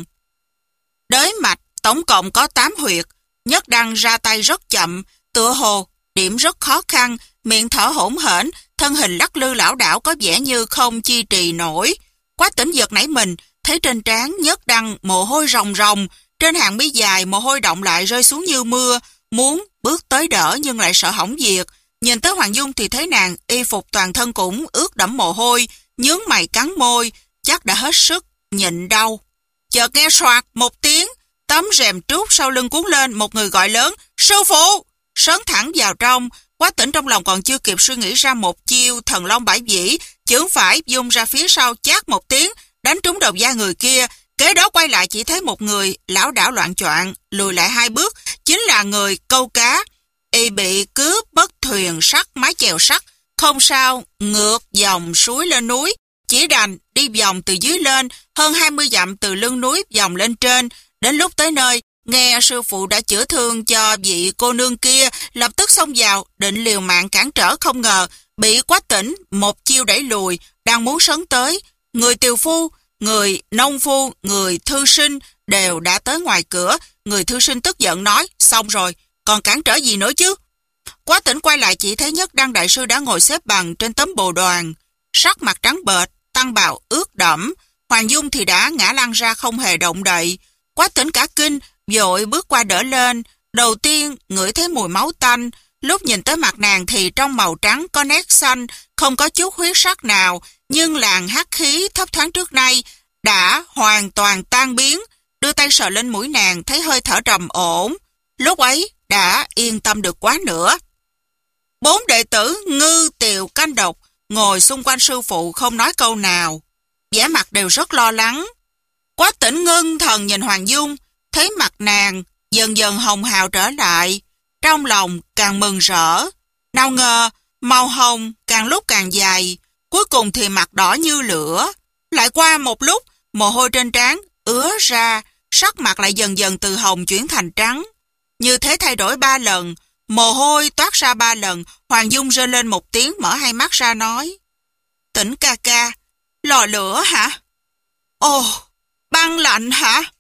Đới mạch tổng cộng có tám huyệt, Nhất Đăng ra tay rất chậm, tựa hồ điểm rất khó khăn, miệng thở hổn hển, thân hình lắc lư lảo đảo có vẻ như không chi trì nổi. Quách Tỉnh giật nảy mình, thấy trên trán Nhất Đăng mồ hôi ròng ròng, trên hàng mi dài mồ hôi đọng lại rơi xuống như mưa, muốn bước tới đỡ nhưng lại sợ hỏng việc. Nhìn tới Hoàng Dung thì thấy nàng y phục toàn thân cũng ướt đẫm mồ hôi, nhướng mày cắn môi, chắc đã hết sức nhịn đau. Chợt nghe soạt một tiếng, tấm rèm trúc sau lưng cuốn lên, một người gọi lớn: "Sư phụ!" Sấn thẳng vào trong. Quách Tỉnh trong lòng còn chưa kịp suy nghĩ ra một chiêu thần long bãi vĩ, chưởng phải vung ra phía sau chát một tiếng, đánh trúng đầu da người kia. Kế đó quay lại chỉ thấy một người lảo đảo loạn choạng lùi lại hai bước, chính là người câu cá. Y bị cướp mất thuyền sắt, mái chèo sắt, không sao ngược dòng suối lên núi, chỉ đành đi vòng từ dưới lên, hơn hai mươi dặm từ lưng núi vòng lên trên. Đến lúc tới nơi, nghe sư phụ đã chữa thương cho vị cô nương kia, lập tức xông vào định liều mạng cản trở, không ngờ bị Quách Tỉnh một chiêu đẩy lùi. Đang muốn sấn tới, người tiều phu, người nông phu, người thư sinh đều đã tới ngoài cửa. Người thư sinh tức giận nói: "Xong rồi, còn cản trở gì nữa chứ?" Quách Tỉnh quay lại chỉ thấy Nhất Đăng Đại Sư đã ngồi xếp bằng trên tấm bồ đoàn, sắc mặt trắng bệch, tăng bào ướt đẫm. Hoàng Dung thì đã ngã lăn ra không hề động đậy. Quách Tỉnh cả kinh, vội bước qua đỡ lên. Đầu tiên ngửi thấy mùi máu tanh, lúc nhìn tới mặt nàng thì trong màu trắng có nét xanh, không có chút huyết sắc nào, nhưng làn hắc khí thấp thoáng trước nay đã hoàn toàn tan biến. Đưa tay sờ lên mũi nàng, thấy hơi thở trầm ổn, lúc ấy đã yên tâm được quá nữa. Bốn đệ tử Ngư, Tiều, Canh Độc ngồi xung quanh sư phụ không nói câu nào, vẻ mặt đều rất lo lắng. Quách Tỉnh ngưng thần nhìn Hoàng Dung, thấy mặt nàng dần dần hồng hào trở lại, trong lòng càng mừng rỡ. Nào ngờ màu hồng càng lúc càng dày, cuối cùng thì mặt đỏ như lửa. Lại qua một lúc, mồ hôi trên trán ứa ra, sắc mặt lại dần dần từ hồng chuyển thành trắng. Như thế thay đổi ba lần, mồ hôi toát ra ba lần. Hoàng Dung rên lên một tiếng, mở hai mắt ra nói: "Tỉnh ca ca, lò lửa hả? Ồ, băng lạnh hả?"